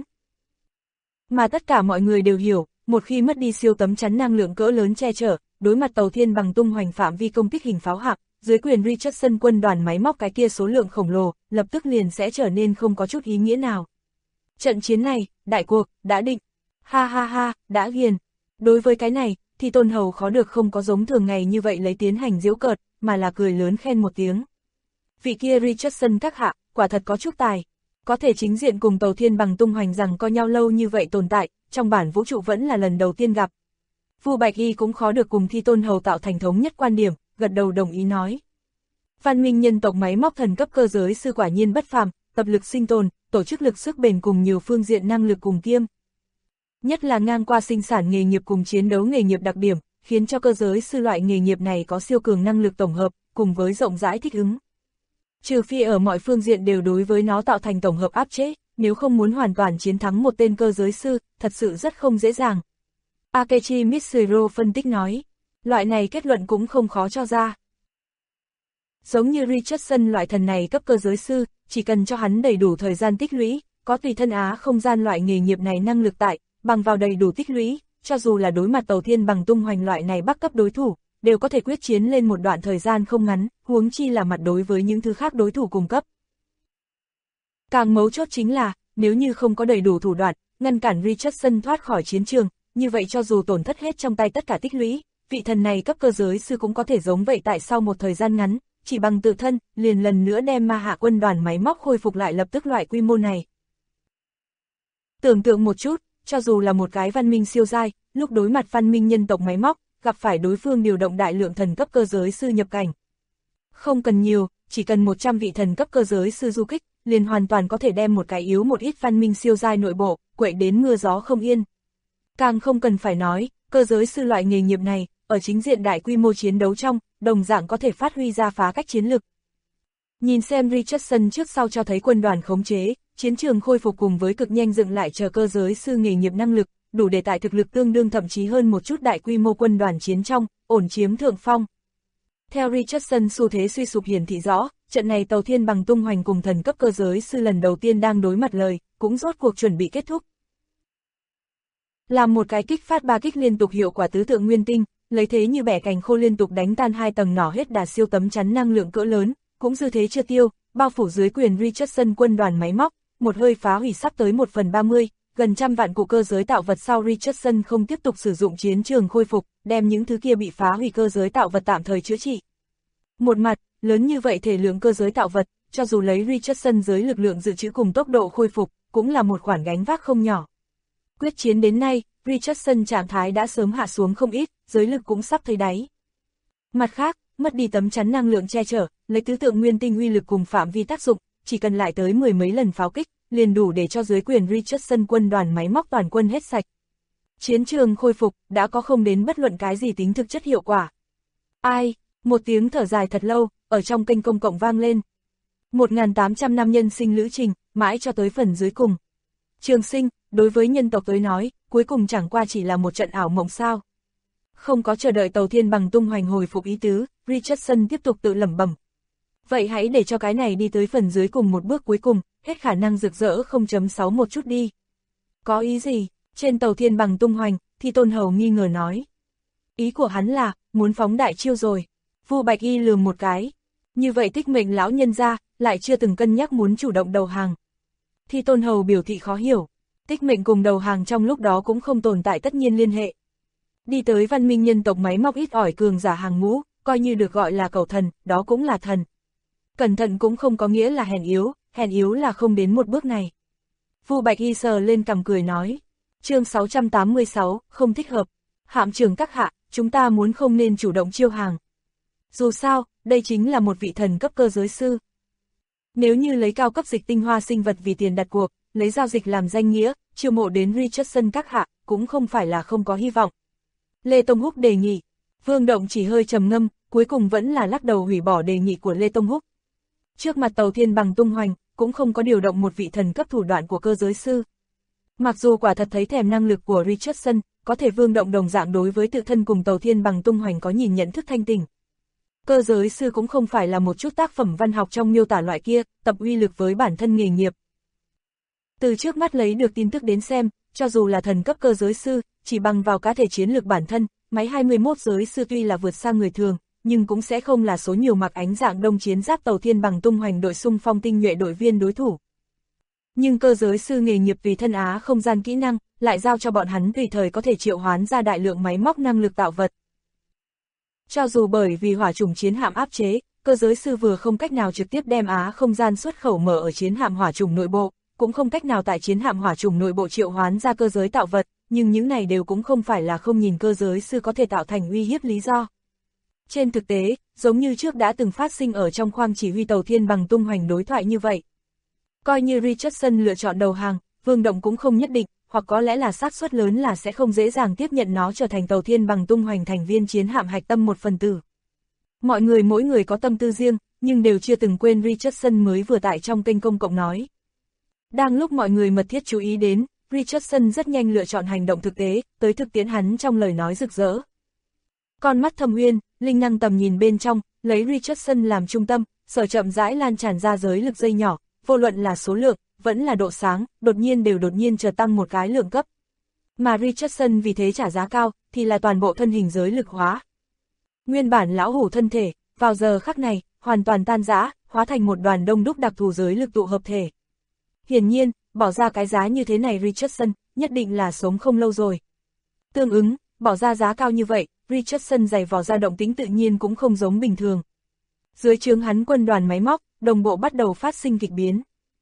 S2: Mà tất cả mọi người đều hiểu, một khi mất đi siêu tấm chắn năng lượng cỡ lớn che chở, đối mặt tàu thiên bằng tung hoành phạm vi công kích hình pháo hạng, dưới quyền Richardson quân đoàn máy móc cái kia số lượng khổng lồ, lập tức liền sẽ trở nên không có chút ý nghĩa nào. Trận chiến này, đại cuộc, đã định. Ha ha ha, đã ghiền. Đối với cái này, thì Tôn Hầu khó được không có giống thường ngày như vậy lấy tiến hành giễu cợt, mà là cười lớn khen một tiếng. Vị kia Richardson các hạ, quả thật có chút tài. Có thể chính diện cùng tàu thiên bằng tung hoành rằng co nhau lâu như vậy tồn tại, trong bản vũ trụ vẫn là lần đầu tiên gặp. Vu Bạch Y cũng khó được cùng Thi Tôn Hầu tạo thành thống nhất quan điểm, gật đầu đồng ý nói. Văn minh nhân tộc máy móc thần cấp cơ giới sư quả nhiên bất phàm, tập lực sinh tồn, tổ chức lực sức bền cùng nhiều phương diện năng lực cùng kiêm. Nhất là ngang qua sinh sản nghề nghiệp cùng chiến đấu nghề nghiệp đặc điểm, khiến cho cơ giới sư loại nghề nghiệp này có siêu cường năng lực tổng hợp, cùng với rộng rãi thích ứng. Trừ phi ở mọi phương diện đều đối với nó tạo thành tổng hợp áp chế, nếu không muốn hoàn toàn chiến thắng một tên cơ giới sư, thật sự rất không dễ dàng. Akechi Mitsuro phân tích nói, loại này kết luận cũng không khó cho ra. Giống như Richardson loại thần này cấp cơ giới sư, chỉ cần cho hắn đầy đủ thời gian tích lũy, có tùy thân á không gian loại nghề nghiệp này năng lực tại, bằng vào đầy đủ tích lũy, cho dù là đối mặt tàu thiên bằng tung hoành loại này bắc cấp đối thủ, đều có thể quyết chiến lên một đoạn thời gian không ngắn, huống chi là mặt đối với những thứ khác đối thủ cùng cấp. Càng mấu chốt chính là, nếu như không có đầy đủ thủ đoạn, ngăn cản Richardson thoát khỏi chiến trường, như vậy cho dù tổn thất hết trong tay tất cả tích lũy, vị thần này cấp cơ giới sư cũng có thể giống vậy tại sau một thời gian ngắn, chỉ bằng tự thân, liền lần nữa đem ma hạ quân đoàn máy móc khôi phục lại lập tức loại quy mô này. Tưởng tượng một chút, cho dù là một cái văn minh siêu giai, lúc đối mặt văn minh nhân tộc máy móc, gặp phải đối phương điều động đại lượng thần cấp cơ giới sư nhập cảnh. Không cần nhiều, chỉ cần 100 vị thần cấp cơ giới sư du kích, liền hoàn toàn có thể đem một cái yếu một ít văn minh siêu giai nội bộ, quậy đến mưa gió không yên. Càng không cần phải nói, cơ giới sư loại nghề nghiệp này, ở chính diện đại quy mô chiến đấu trong, đồng dạng có thể phát huy ra phá cách chiến lực. Nhìn xem Richardson trước sau cho thấy quân đoàn khống chế, chiến trường khôi phục cùng với cực nhanh dựng lại chờ cơ giới sư nghề nghiệp năng lực, đủ để tại thực lực tương đương thậm chí hơn một chút đại quy mô quân đoàn chiến trong, ổn chiếm thượng phong. Theo Richardson xu thế suy sụp hiển thị rõ, trận này tàu thiên bằng tung hoành cùng thần cấp cơ giới sư lần đầu tiên đang đối mặt lời, cũng rốt cuộc chuẩn bị kết thúc. Làm một cái kích phát 3 kích liên tục hiệu quả tứ tượng nguyên tinh, lấy thế như bẻ cành khô liên tục đánh tan 2 tầng nỏ hết đà siêu tấm chắn năng lượng cỡ lớn, cũng dư thế chưa tiêu, bao phủ dưới quyền Richardson quân đoàn máy móc, một hơi phá hủy sắp tới 1/30, gần 100 vạn cụ cơ giới tạo vật sau Richardson không tiếp tục sử dụng chiến trường khôi phục, đem những thứ kia bị phá hủy cơ giới tạo vật tạm thời chữa trị. Một mặt, lớn như vậy thể lượng cơ giới tạo vật, cho dù lấy Richardson giới lực lượng dự trữ cùng tốc độ khôi phục, cũng là một khoản gánh vác không nhỏ. Quyết chiến đến nay, Richardson trạng thái đã sớm hạ xuống không ít, giới lực cũng sắp thấy đáy. Mặt khác, mất đi tấm chắn năng lượng che chở, lấy tứ tượng nguyên tinh uy lực cùng phạm vi tác dụng, chỉ cần lại tới 10 mấy lần pháo kích, liền đủ để cho dưới quyền Richardson quân đoàn máy móc toàn quân hết sạch. Chiến trường khôi phục, đã có không đến bất luận cái gì tính thực chất hiệu quả. Ai, một tiếng thở dài thật lâu, ở trong kênh công cộng vang lên. 1.800 năm nhân sinh lữ trình, mãi cho tới phần dưới cùng. Trường sinh, đối với nhân tộc tới nói, cuối cùng chẳng qua chỉ là một trận ảo mộng sao. Không có chờ đợi tàu thiên bằng tung hoành hồi phục ý tứ, Richardson tiếp tục tự lẩm bẩm. Vậy hãy để cho cái này đi tới phần dưới cùng một bước cuối cùng, hết khả năng rực rỡ 0.6 một chút đi. Có ý gì? Trên tàu thiên bằng tung hoành, thì Tôn Hầu nghi ngờ nói. Ý của hắn là, muốn phóng đại chiêu rồi. Vu Bạch Y lườm một cái. Như vậy Tích Mệnh lão nhân ra, lại chưa từng cân nhắc muốn chủ động đầu hàng. Thì Tôn Hầu biểu thị khó hiểu. Tích Mệnh cùng đầu hàng trong lúc đó cũng không tồn tại tất nhiên liên hệ. Đi tới văn minh nhân tộc máy móc ít ỏi cường giả hàng ngũ, coi như được gọi là cầu thần, đó cũng là thần. Cẩn thận cũng không có nghĩa là hèn yếu là không đến một bước này. Vu Bạch Y sờ lên cằm cười nói. Chương 686, không thích hợp. Hạm trưởng các hạ, chúng ta muốn không nên chủ động chiêu hàng. Dù sao, đây chính là một vị thần cấp cơ giới sư. Nếu như lấy cao cấp dịch tinh hoa sinh vật vì tiền đặt cuộc, lấy giao dịch làm danh nghĩa, chiêu mộ đến Richardson các hạ, cũng không phải là không có hy vọng. Lê Tông Húc đề nghị. Vương Động chỉ hơi trầm ngâm, cuối cùng vẫn là lắc đầu hủy bỏ đề nghị của Lê Tông Húc. Trước mặt Tàu Thiên Bằng tung hoành, cũng không có điều động một vị thần cấp thủ đoạn của cơ giới sư. Mặc dù quả thật thấy thèm năng lực của Richardson, có thể Vương Động đồng dạng đối với tự thân cùng Tàu Thiên Bằng tung hoành có nhìn nhận thức thanh tỉnh. Cơ giới sư cũng không phải là một chút tác phẩm văn học trong miêu tả loại kia, tập uy lực với bản thân nghề nghiệp. Từ trước mắt lấy được tin tức đến xem, cho dù là thần cấp cơ giới sư, chỉ bằng vào cá thể chiến lược bản thân, máy 21 giới sư tuy là vượt xa người thường, nhưng cũng sẽ không là số nhiều mặc ánh dạng đông chiến giáp Tàu Thiên Bằng tung hoành đội xung phong tinh nhuệ đội viên đối thủ. Nhưng cơ giới sư nghề nghiệp vì thân á không gian kỹ năng, lại giao cho bọn hắn tùy thời có thể triệu hoán ra đại lượng máy móc năng lực tạo vật. Cho dù bởi vì hỏa chủng chiến hạm áp chế, cơ giới sư vừa không cách nào trực tiếp đem á không gian xuất khẩu mở ở chiến hạm hỏa chủng nội bộ, cũng không cách nào tại chiến hạm hỏa chủng nội bộ triệu hoán ra cơ giới tạo vật, nhưng những này đều cũng không phải là không nhìn cơ giới sư có thể tạo thành uy hiếp lý do. Trên thực tế, giống như trước đã từng phát sinh ở trong khoang chỉ huy Tàu Thiên Bằng tung hoành đối thoại như vậy. Coi như Richardson lựa chọn đầu hàng, Vương Động cũng không nhất định, hoặc có lẽ là xác suất lớn là sẽ không dễ dàng tiếp nhận nó trở thành Tàu Thiên Bằng tung hoành thành viên chiến hạm hạch tâm một phần tử. Mọi người mỗi người có tâm tư riêng, nhưng đều chưa từng quên Richardson mới vừa tại trong kênh công cộng nói. Đang lúc mọi người mật thiết chú ý đến, Richardson rất nhanh lựa chọn hành động thực tế, tới thực tiễn hắn trong lời nói rực rỡ. Con mắt thâm uyên, linh năng tầm nhìn bên trong, lấy Richardson làm trung tâm, sở chậm rãi lan tràn ra giới lực dây nhỏ, vô luận là số lượng, vẫn là độ sáng, đột nhiên chợt tăng một cái lượng cấp. Mà Richardson vì thế trả giá cao, thì là toàn bộ thân hình giới lực hóa. Nguyên bản lão hủ thân thể, vào giờ khắc này, hoàn toàn tan rã, hóa thành một đoàn đông đúc đặc thù giới lực tụ hợp thể. Hiển nhiên, bỏ ra cái giá như thế này Richardson, nhất định là sống không lâu rồi. Tương ứng, bỏ ra giá cao như vậy, Richardson giày vò ra động tính tự nhiên cũng không giống bình thường. Dưới trướng hắn quân đoàn máy móc, đồng bộ bắt đầu phát sinh kịch biến.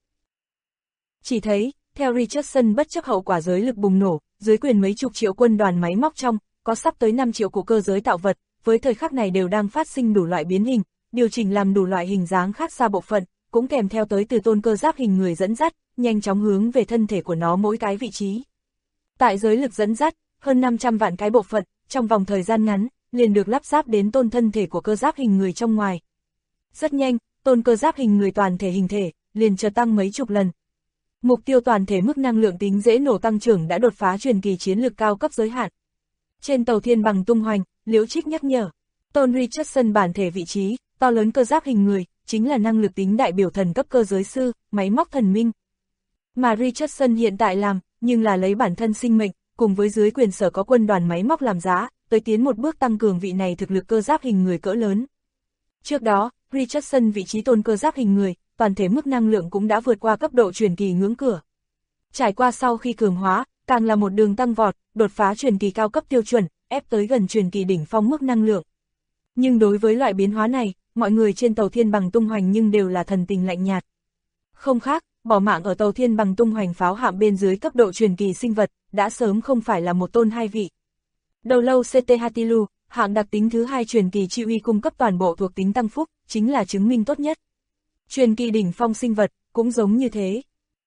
S2: Chỉ thấy, theo Richardson bất chấp hậu quả giới lực bùng nổ, dưới quyền mấy chục triệu quân đoàn máy móc trong, có sắp tới 5 triệu của cơ giới tạo vật, với thời khắc này đều đang phát sinh đủ loại biến hình, điều chỉnh làm đủ loại hình dáng khác xa bộ phận, cũng kèm theo tới từ tôn cơ giáp hình người dẫn dắt, nhanh chóng hướng về thân thể của nó mỗi cái vị trí. Tại giới lực dẫn dắt, hơn 500 vạn cái bộ phận, trong vòng thời gian ngắn, liền được lắp ráp đến tôn thân thể của cơ giáp hình người trong ngoài. Rất nhanh, tôn cơ giáp hình người toàn thể hình thể, liền chợt tăng mấy chục lần. Mục tiêu toàn thể mức năng lượng tính dễ nổ tăng trưởng đã đột phá truyền kỳ chiến lược cao cấp giới hạn. Trên Tàu Thiên Bằng tung hoành, Liễu Trích nhắc nhở, tôn Richardson bản thể vị trí, to lớn cơ giáp hình người, chính là năng lực tính đại biểu thần cấp cơ giới sư, máy móc thần minh. Mà Richardson hiện tại làm, nhưng là lấy bản thân sinh mệnh, cùng với dưới quyền sở có quân đoàn máy móc làm giá, tới tiến một bước tăng cường vị này thực lực cơ giáp hình người cỡ lớn. Trước đó, Richardson vị trí tôn cơ giáp hình người, toàn thể mức năng lượng cũng đã vượt qua cấp độ truyền kỳ ngưỡng cửa. Trải qua sau khi cường hóa, càng là một đường tăng vọt, đột phá truyền kỳ cao cấp tiêu chuẩn, ép tới gần truyền kỳ đỉnh phong mức năng lượng. Nhưng đối với loại biến hóa này, mọi người trên Tàu Thiên Bằng tung hoành nhưng đều là thần tình lạnh nhạt. Không khác, bỏ mạng ở Tàu Thiên Bằng tung hoành pháo hạm bên dưới cấp độ truyền kỳ sinh vật, đã sớm không phải là một tôn hai vị. Đầu lâu CT Hatilu, hạng đặc tính thứ 2 truyền kỳ chi uy cung cấp toàn bộ thuộc tính tăng phúc, chính là chứng minh tốt nhất. Truyền kỳ đỉnh phong sinh vật, cũng giống như thế.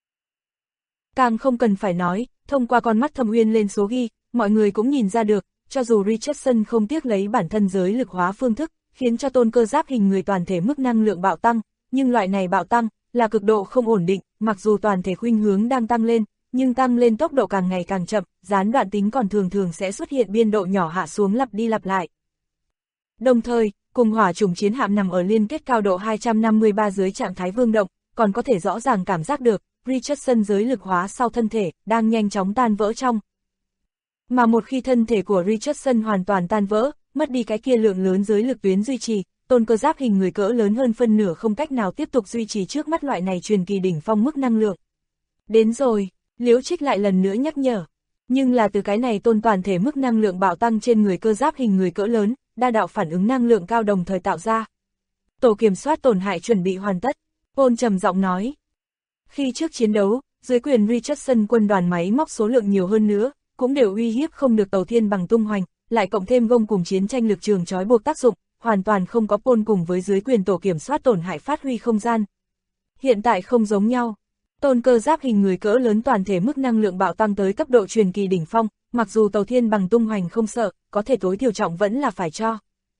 S2: Càng không cần phải nói, thông qua con mắt thâm uyên lên số ghi, mọi người cũng nhìn ra được, cho dù Richardson không tiếc lấy bản thân giới lực hóa phương thức, khiến cho tôn cơ giáp hình người toàn thể mức năng lượng bạo tăng, nhưng loại này bạo tăng, là cực độ không ổn định, mặc dù toàn thể khuynh hướng đang tăng lên, nhưng tăng lên tốc độ càng ngày càng chậm, gián đoạn tính còn thường sẽ xuất hiện biên độ nhỏ hạ xuống lặp đi lặp lại. Đồng thời, cùng hỏa chủng chiến hạm nằm ở liên kết cao độ 253 dưới trạng thái vương động, còn có thể rõ ràng cảm giác được, Richardson giới lực hóa sau thân thể, đang nhanh chóng tan vỡ trong. Mà một khi thân thể của Richardson hoàn toàn tan vỡ, mất đi cái kia lượng lớn giới lực tuyến duy trì, tôn cơ giáp hình người cỡ lớn hơn phân nửa không cách nào tiếp tục duy trì trước mắt loại này truyền kỳ đỉnh phong mức năng lượng. Đến rồi, Liễu Trích lại lần nữa nhắc nhở. Nhưng là từ cái này tôn toàn thể mức năng lượng bạo tăng trên người cơ giáp hình người cỡ lớn, đa đạo phản ứng năng lượng cao đồng thời tạo ra. Tổ kiểm soát tổn hại chuẩn bị hoàn tất, Paul trầm giọng nói. Khi trước chiến đấu, dưới quyền Richardson quân đoàn máy móc số lượng nhiều hơn nữa, cũng đều uy hiếp không được Tàu Thiên Bằng tung hoành, lại cộng thêm gông cùng chiến tranh lực trường trói buộc tác dụng, hoàn toàn không có Paul cùng với dưới quyền tổ kiểm soát tổn hại phát huy không gian. Hiện tại không giống nhau. Tôn cơ giáp hình người cỡ lớn toàn thể mức năng lượng bạo tăng tới cấp độ truyền kỳ đỉnh phong, mặc dù Tàu Thiên Bằng tung hoành không sợ, có thể tối thiểu trọng vẫn là phải cho.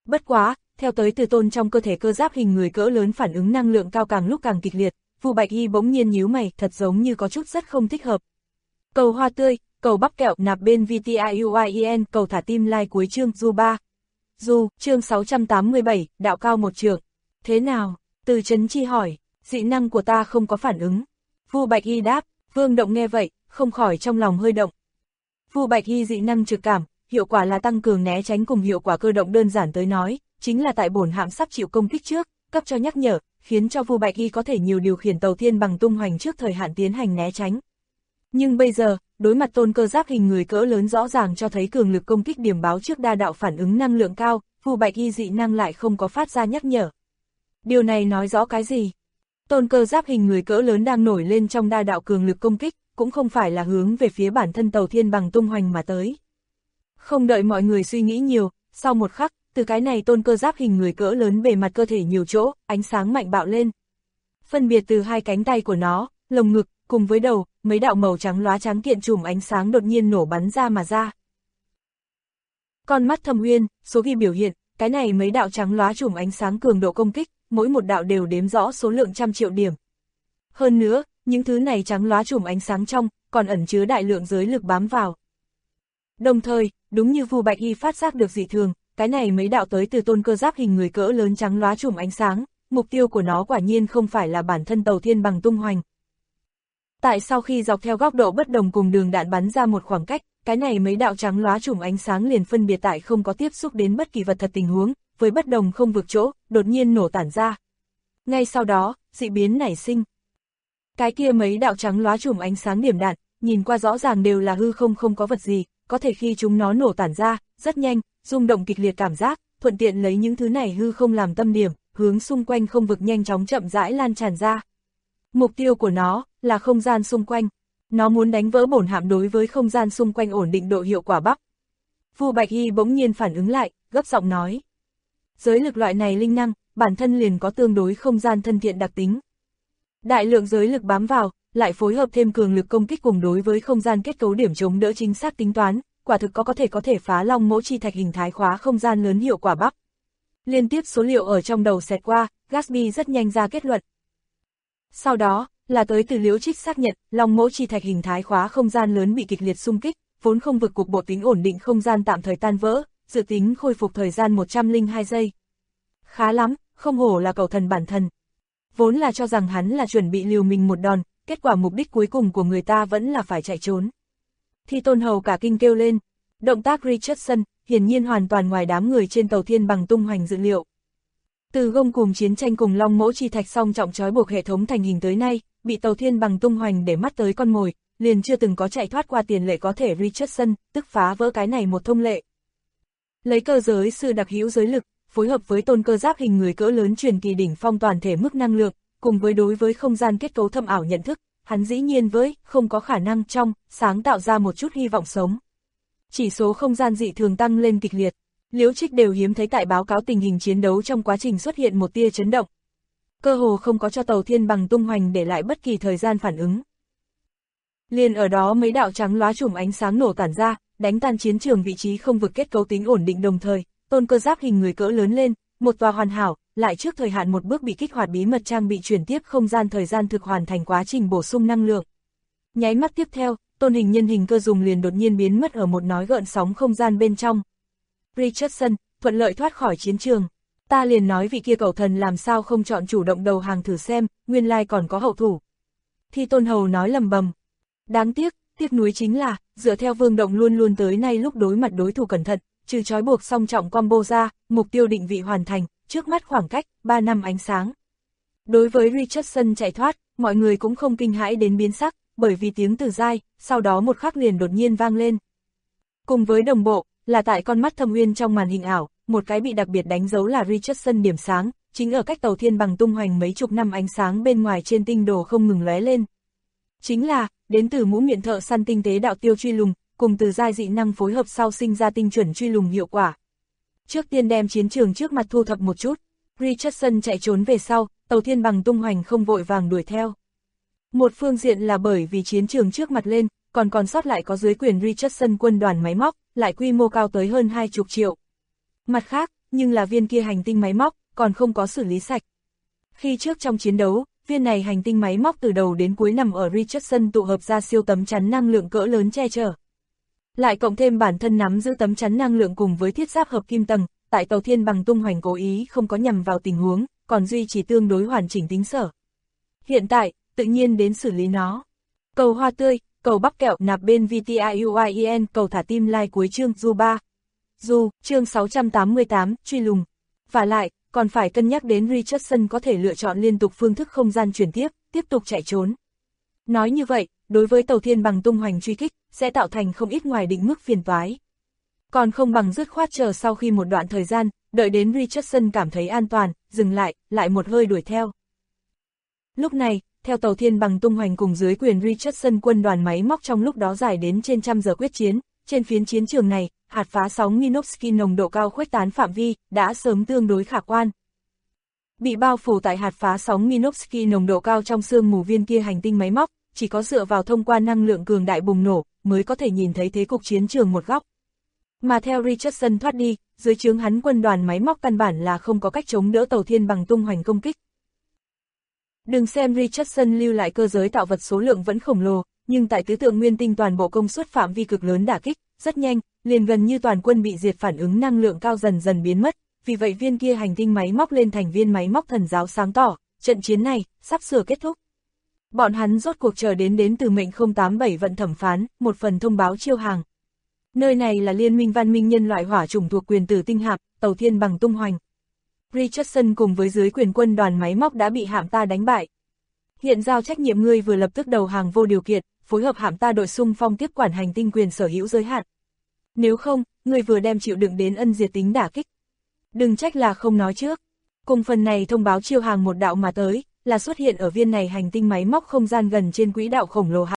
S2: Bất quá, theo tới từ tôn trong cơ thể cơ giáp hình người cỡ lớn phản ứng năng lượng cao càng lúc càng kịch liệt, Vu Bạch Y bỗng nhiên nhíu mày, thật giống như có chút rất không thích hợp. Cầu hoa tươi, cầu bắp kẹo nạp bên VTIUIEN, cầu thả tim like cuối chương Du 3. Du, chương 687, đạo cao một trượng. Thế nào? Từ Chấn Chi hỏi, dị năng của ta không có phản ứng. Vu Bạch Y đáp, Vương Động nghe vậy, không khỏi trong lòng hơi động. Vu Bạch Y dị năng trực cảm, hiệu quả là tăng cường né tránh cùng hiệu quả cơ động, đơn giản tới nói, chính là tại bổn hạm sắp chịu công kích trước, cấp cho nhắc nhở, khiến cho Vu Bạch Y có thể nhiều điều khiển tàu thiên bằng tung hoành trước thời hạn tiến hành né tránh. Nhưng bây giờ, đối mặt tôn cơ giáp hình người cỡ lớn rõ ràng cho thấy cường lực công kích điểm báo trước đa đạo phản ứng năng lượng cao, Vu Bạch Y dị năng lại không có phát ra nhắc nhở. Điều này nói rõ cái gì? Tôn cơ giáp hình người cỡ lớn đang nổi lên trong đa đạo cường lực công kích, cũng không phải là hướng về phía bản thân tàu thiên bằng tung hoành mà tới. Không đợi mọi người suy nghĩ nhiều, sau một khắc, từ cái này tôn cơ giáp hình người cỡ lớn bề mặt cơ thể nhiều chỗ, ánh sáng mạnh bạo lên. Phân biệt từ hai cánh tay của nó, lồng ngực, cùng với đầu, mấy đạo màu trắng lóa trắng kiện chùm ánh sáng đột nhiên nổ bắn ra mà ra. Con mắt Thâm Uyên, số ghi biểu hiện, cái này mấy đạo trắng lóa chùm ánh sáng cường độ công kích, mỗi một đạo đều đếm rõ số lượng trăm triệu điểm. Hơn nữa, những thứ này trắng lóa chùm ánh sáng trong, còn ẩn chứa đại lượng giới lực bám vào. Đồng thời, đúng như Vu Bạch Y phát giác được dị thường, cái này mấy đạo tới từ tôn cơ giáp hình người cỡ lớn trắng lóa chùm ánh sáng, mục tiêu của nó quả nhiên không phải là bản thân tàu thiên bằng tung hoành. Tại sau khi dọc theo góc độ bất đồng cùng đường đạn bắn ra một khoảng cách, cái này mấy đạo trắng lóa chùm ánh sáng liền phân biệt tại không có tiếp xúc đến bất kỳ vật thật tình huống, với bất đồng không vực chỗ, đột nhiên nổ tản ra. Ngay sau đó, dị biến nảy sinh. Cái kia mấy đạo trắng lóa chùm ánh sáng điểm đạn, nhìn qua rõ ràng đều là hư không, không có vật gì, có thể khi chúng nó nổ tản ra, rất nhanh, rung động kịch liệt cảm giác, thuận tiện lấy những thứ này hư không làm tâm điểm, hướng xung quanh không vực nhanh chóng chậm rãi lan tràn ra. Mục tiêu của nó là không gian xung quanh. Nó muốn đánh vỡ bổn hạm đối với không gian xung quanh ổn định độ hiệu quả bắp. Vu Bạch Y bỗng nhiên phản ứng lại, gấp giọng nói. Giới lực loại này linh năng, bản thân liền có tương đối không gian thân thiện đặc tính. Đại lượng giới lực bám vào, lại phối hợp thêm cường lực công kích cùng đối với không gian kết cấu điểm chống đỡ chính xác tính toán, quả thực có thể phá long mỗ chi thạch hình thái khóa không gian lớn hiệu quả bắp. Liên tiếp số liệu ở trong đầu xẹt qua, Gatsby rất nhanh ra kết luận. Sau đó, là tới từ Liễu Trích xác nhận, long mỗ chi thạch hình thái khóa không gian lớn bị kịch liệt xung kích, vốn không vực cục bộ tính ổn định không gian tạm thời tan vỡ, dự tính khôi phục thời gian 102 giây. Khá lắm, không hổ là cầu thần bản thần. Vốn là cho rằng hắn là chuẩn bị liều mình một đòn, kết quả mục đích cuối cùng của người ta vẫn là phải chạy trốn. Thi Tôn Hầu cả kinh kêu lên, động tác Richardson, hiển nhiên hoàn toàn ngoài đám người trên tàu thiên bằng tung hoành dự liệu. Từ gông cùm chiến tranh cùng long mỗ chi thạch song trọng trói buộc hệ thống thành hình tới nay, bị tàu thiên bằng tung hoành để mắt tới con mồi, liền chưa từng có chạy thoát qua tiền lệ có thể Richardson, tức phá vỡ cái này một thông lệ. Lấy cơ giới sư đặc hữu giới lực, phối hợp với tôn cơ giáp hình người cỡ lớn truyền kỳ đỉnh phong toàn thể mức năng lượng, cùng với đối với không gian kết cấu thâm ảo nhận thức, hắn dĩ nhiên không có khả năng trong, sáng tạo ra một chút hy vọng sống. Chỉ số không gian dị thường tăng lên kịch liệt, Liễu Trích đều hiếm thấy tại báo cáo tình hình chiến đấu trong quá trình xuất hiện một tia chấn động. Cơ hồ không có cho tàu thiên bằng tung hoành để lại bất kỳ thời gian phản ứng. Liền ở đó mấy đạo trắng lóa chùm ánh sáng nổ tản ra, đánh tan chiến trường vị trí không vực kết cấu tính ổn định, đồng thời, tôn cơ giáp hình người cỡ lớn lên, một tòa hoàn hảo, lại trước thời hạn một bước bị kích hoạt bí mật trang bị chuyển tiếp không gian thời gian thực hoàn thành quá trình bổ sung năng lượng. Nháy mắt tiếp theo, tôn hình nhân hình cơ dùng liền đột nhiên biến mất ở một nói gợn sóng không gian bên trong. Richardson, thuận lợi thoát khỏi chiến trường. Ta liền nói vị kia cầu thần làm sao không chọn chủ động đầu hàng thử xem, nguyên lai còn có hậu thủ. Thi Tôn Hầu nói lầm bầm. Đáng tiếc nuối chính là, dựa theo Vương Động luôn luôn tới nay lúc đối mặt đối thủ cẩn thận, trừ trói buộc song trọng combo ra, mục tiêu định vị hoàn thành, trước mắt khoảng cách, 3 năm ánh sáng. Đối với Richardson chạy thoát, mọi người cũng không kinh hãi đến biến sắc, bởi vì tiếng từ dai, sau đó một khắc liền đột nhiên vang lên. Cùng với đồng bộ, là tại con mắt Thâm Uyên trong màn hình ảo, một cái bị đặc biệt đánh dấu là Richardson điểm sáng, chính ở cách tàu thiên bằng tung hoành mấy chục năm ánh sáng bên ngoài trên tinh đồ không ngừng lóe lên. Chính là, đến từ mũ miệng thợ săn tinh tế đạo tiêu truy lùng, cùng từ giai dị năng phối hợp sau sinh ra tinh chuẩn truy lùng hiệu quả. Trước tiên đem chiến trường trước mặt thu thập một chút, Richardson chạy trốn về sau, tàu thiên bằng tung hoành không vội vàng đuổi theo. Một phương diện là bởi vì chiến trường trước mặt lên, còn sót lại có dưới quyền Richardson quân đoàn máy móc, lại quy mô cao tới hơn 20 triệu. Mặt khác, nhưng là viên kia hành tinh máy móc, còn không có xử lý sạch. Khi trước trong chiến đấu, viên này hành tinh máy móc từ đầu đến cuối nằm ở Richardson tụ hợp ra siêu tấm chắn năng lượng cỡ lớn che chở. Lại cộng thêm bản thân nắm giữ tấm chắn năng lượng cùng với thiết giáp hợp kim tầng, tại tàu thiên bằng tung hoành cố ý không có nhằm vào tình huống, còn duy trì tương đối hoàn chỉnh tính sở. Hiện tại, tự nhiên đến xử lý nó. Cầu hoa tươi, cầu bắp kẹo nạp bên VTIUIEN, cầu thả tim like cuối chương Du 3. Du, chương 688, truy lùng. Và lại, còn phải cân nhắc đến Richardson có thể lựa chọn liên tục phương thức không gian chuyển tiếp tục chạy trốn. Nói như vậy, đối với tàu thiên bằng tung hoành truy kích, sẽ tạo thành không ít ngoài định mức phiền toái. Còn không bằng dứt khoát chờ sau khi một đoạn thời gian, đợi đến Richardson cảm thấy an toàn, dừng lại một hơi đuổi theo. Lúc này, theo tàu thiên bằng tung hoành cùng dưới quyền Richardson quân đoàn máy móc trong lúc đó dài đến trên trăm giờ quyết chiến, trên phiến chiến trường này, hạt phá sóng Minovsky nồng độ cao khuếch tán phạm vi, đã sớm tương đối khả quan. Bị bao phủ tại hạt phá sóng Minovsky nồng độ cao trong sương mù viên kia hành tinh máy móc, chỉ có dựa vào thông qua năng lượng cường đại bùng nổ, mới có thể nhìn thấy thế cục chiến trường một góc. Mà theo Richardson thoát đi, dưới trướng hắn quân đoàn máy móc căn bản là không có cách chống đỡ tàu thiên bằng tung hoành công kích. Đừng xem Richardson lưu lại cơ giới tạo vật số lượng vẫn khổng lồ, nhưng tại tứ tượng nguyên tinh toàn bộ công suất phạm vi cực lớn đả kích, rất nhanh, liền gần như toàn quân bị diệt, phản ứng năng lượng cao dần dần biến mất, vì vậy viên kia hành tinh máy móc lên thành viên máy móc thần giáo sáng tỏ, trận chiến này, sắp sửa kết thúc. Bọn hắn rốt cuộc chờ đến từ mệnh 087 vận thẩm phán, một phần thông báo chiêu hàng. Nơi này là liên minh văn minh nhân loại hỏa chủng thuộc quyền tử tinh hạp, tàu thiên bằng tung hoành. Richardson cùng với dưới quyền quân đoàn máy móc đã bị hạm ta đánh bại. Hiện giao trách nhiệm ngươi vừa lập tức đầu hàng vô điều kiện, phối hợp hạm ta đội xung phong tiếp quản hành tinh quyền sở hữu giới hạn. Nếu không, ngươi vừa đem chịu đựng đến ân diệt tính đả kích. Đừng trách là không nói trước. Cùng phần này thông báo chiêu hàng một đạo mà tới, là xuất hiện ở viên này hành tinh máy móc không gian gần trên quỹ đạo khổng lồ.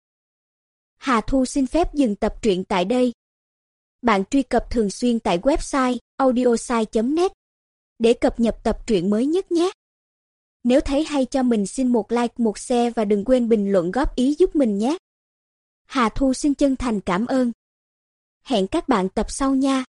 S3: Hà Thu xin phép dừng tập truyện tại đây. Bạn truy cập thường xuyên tại website audiosai.net để cập nhật tập truyện mới nhất nhé. Nếu thấy hay cho mình xin một like, một share và đừng quên bình luận góp ý giúp mình nhé. Hà Thu xin chân thành cảm ơn. Hẹn các bạn tập sau nha.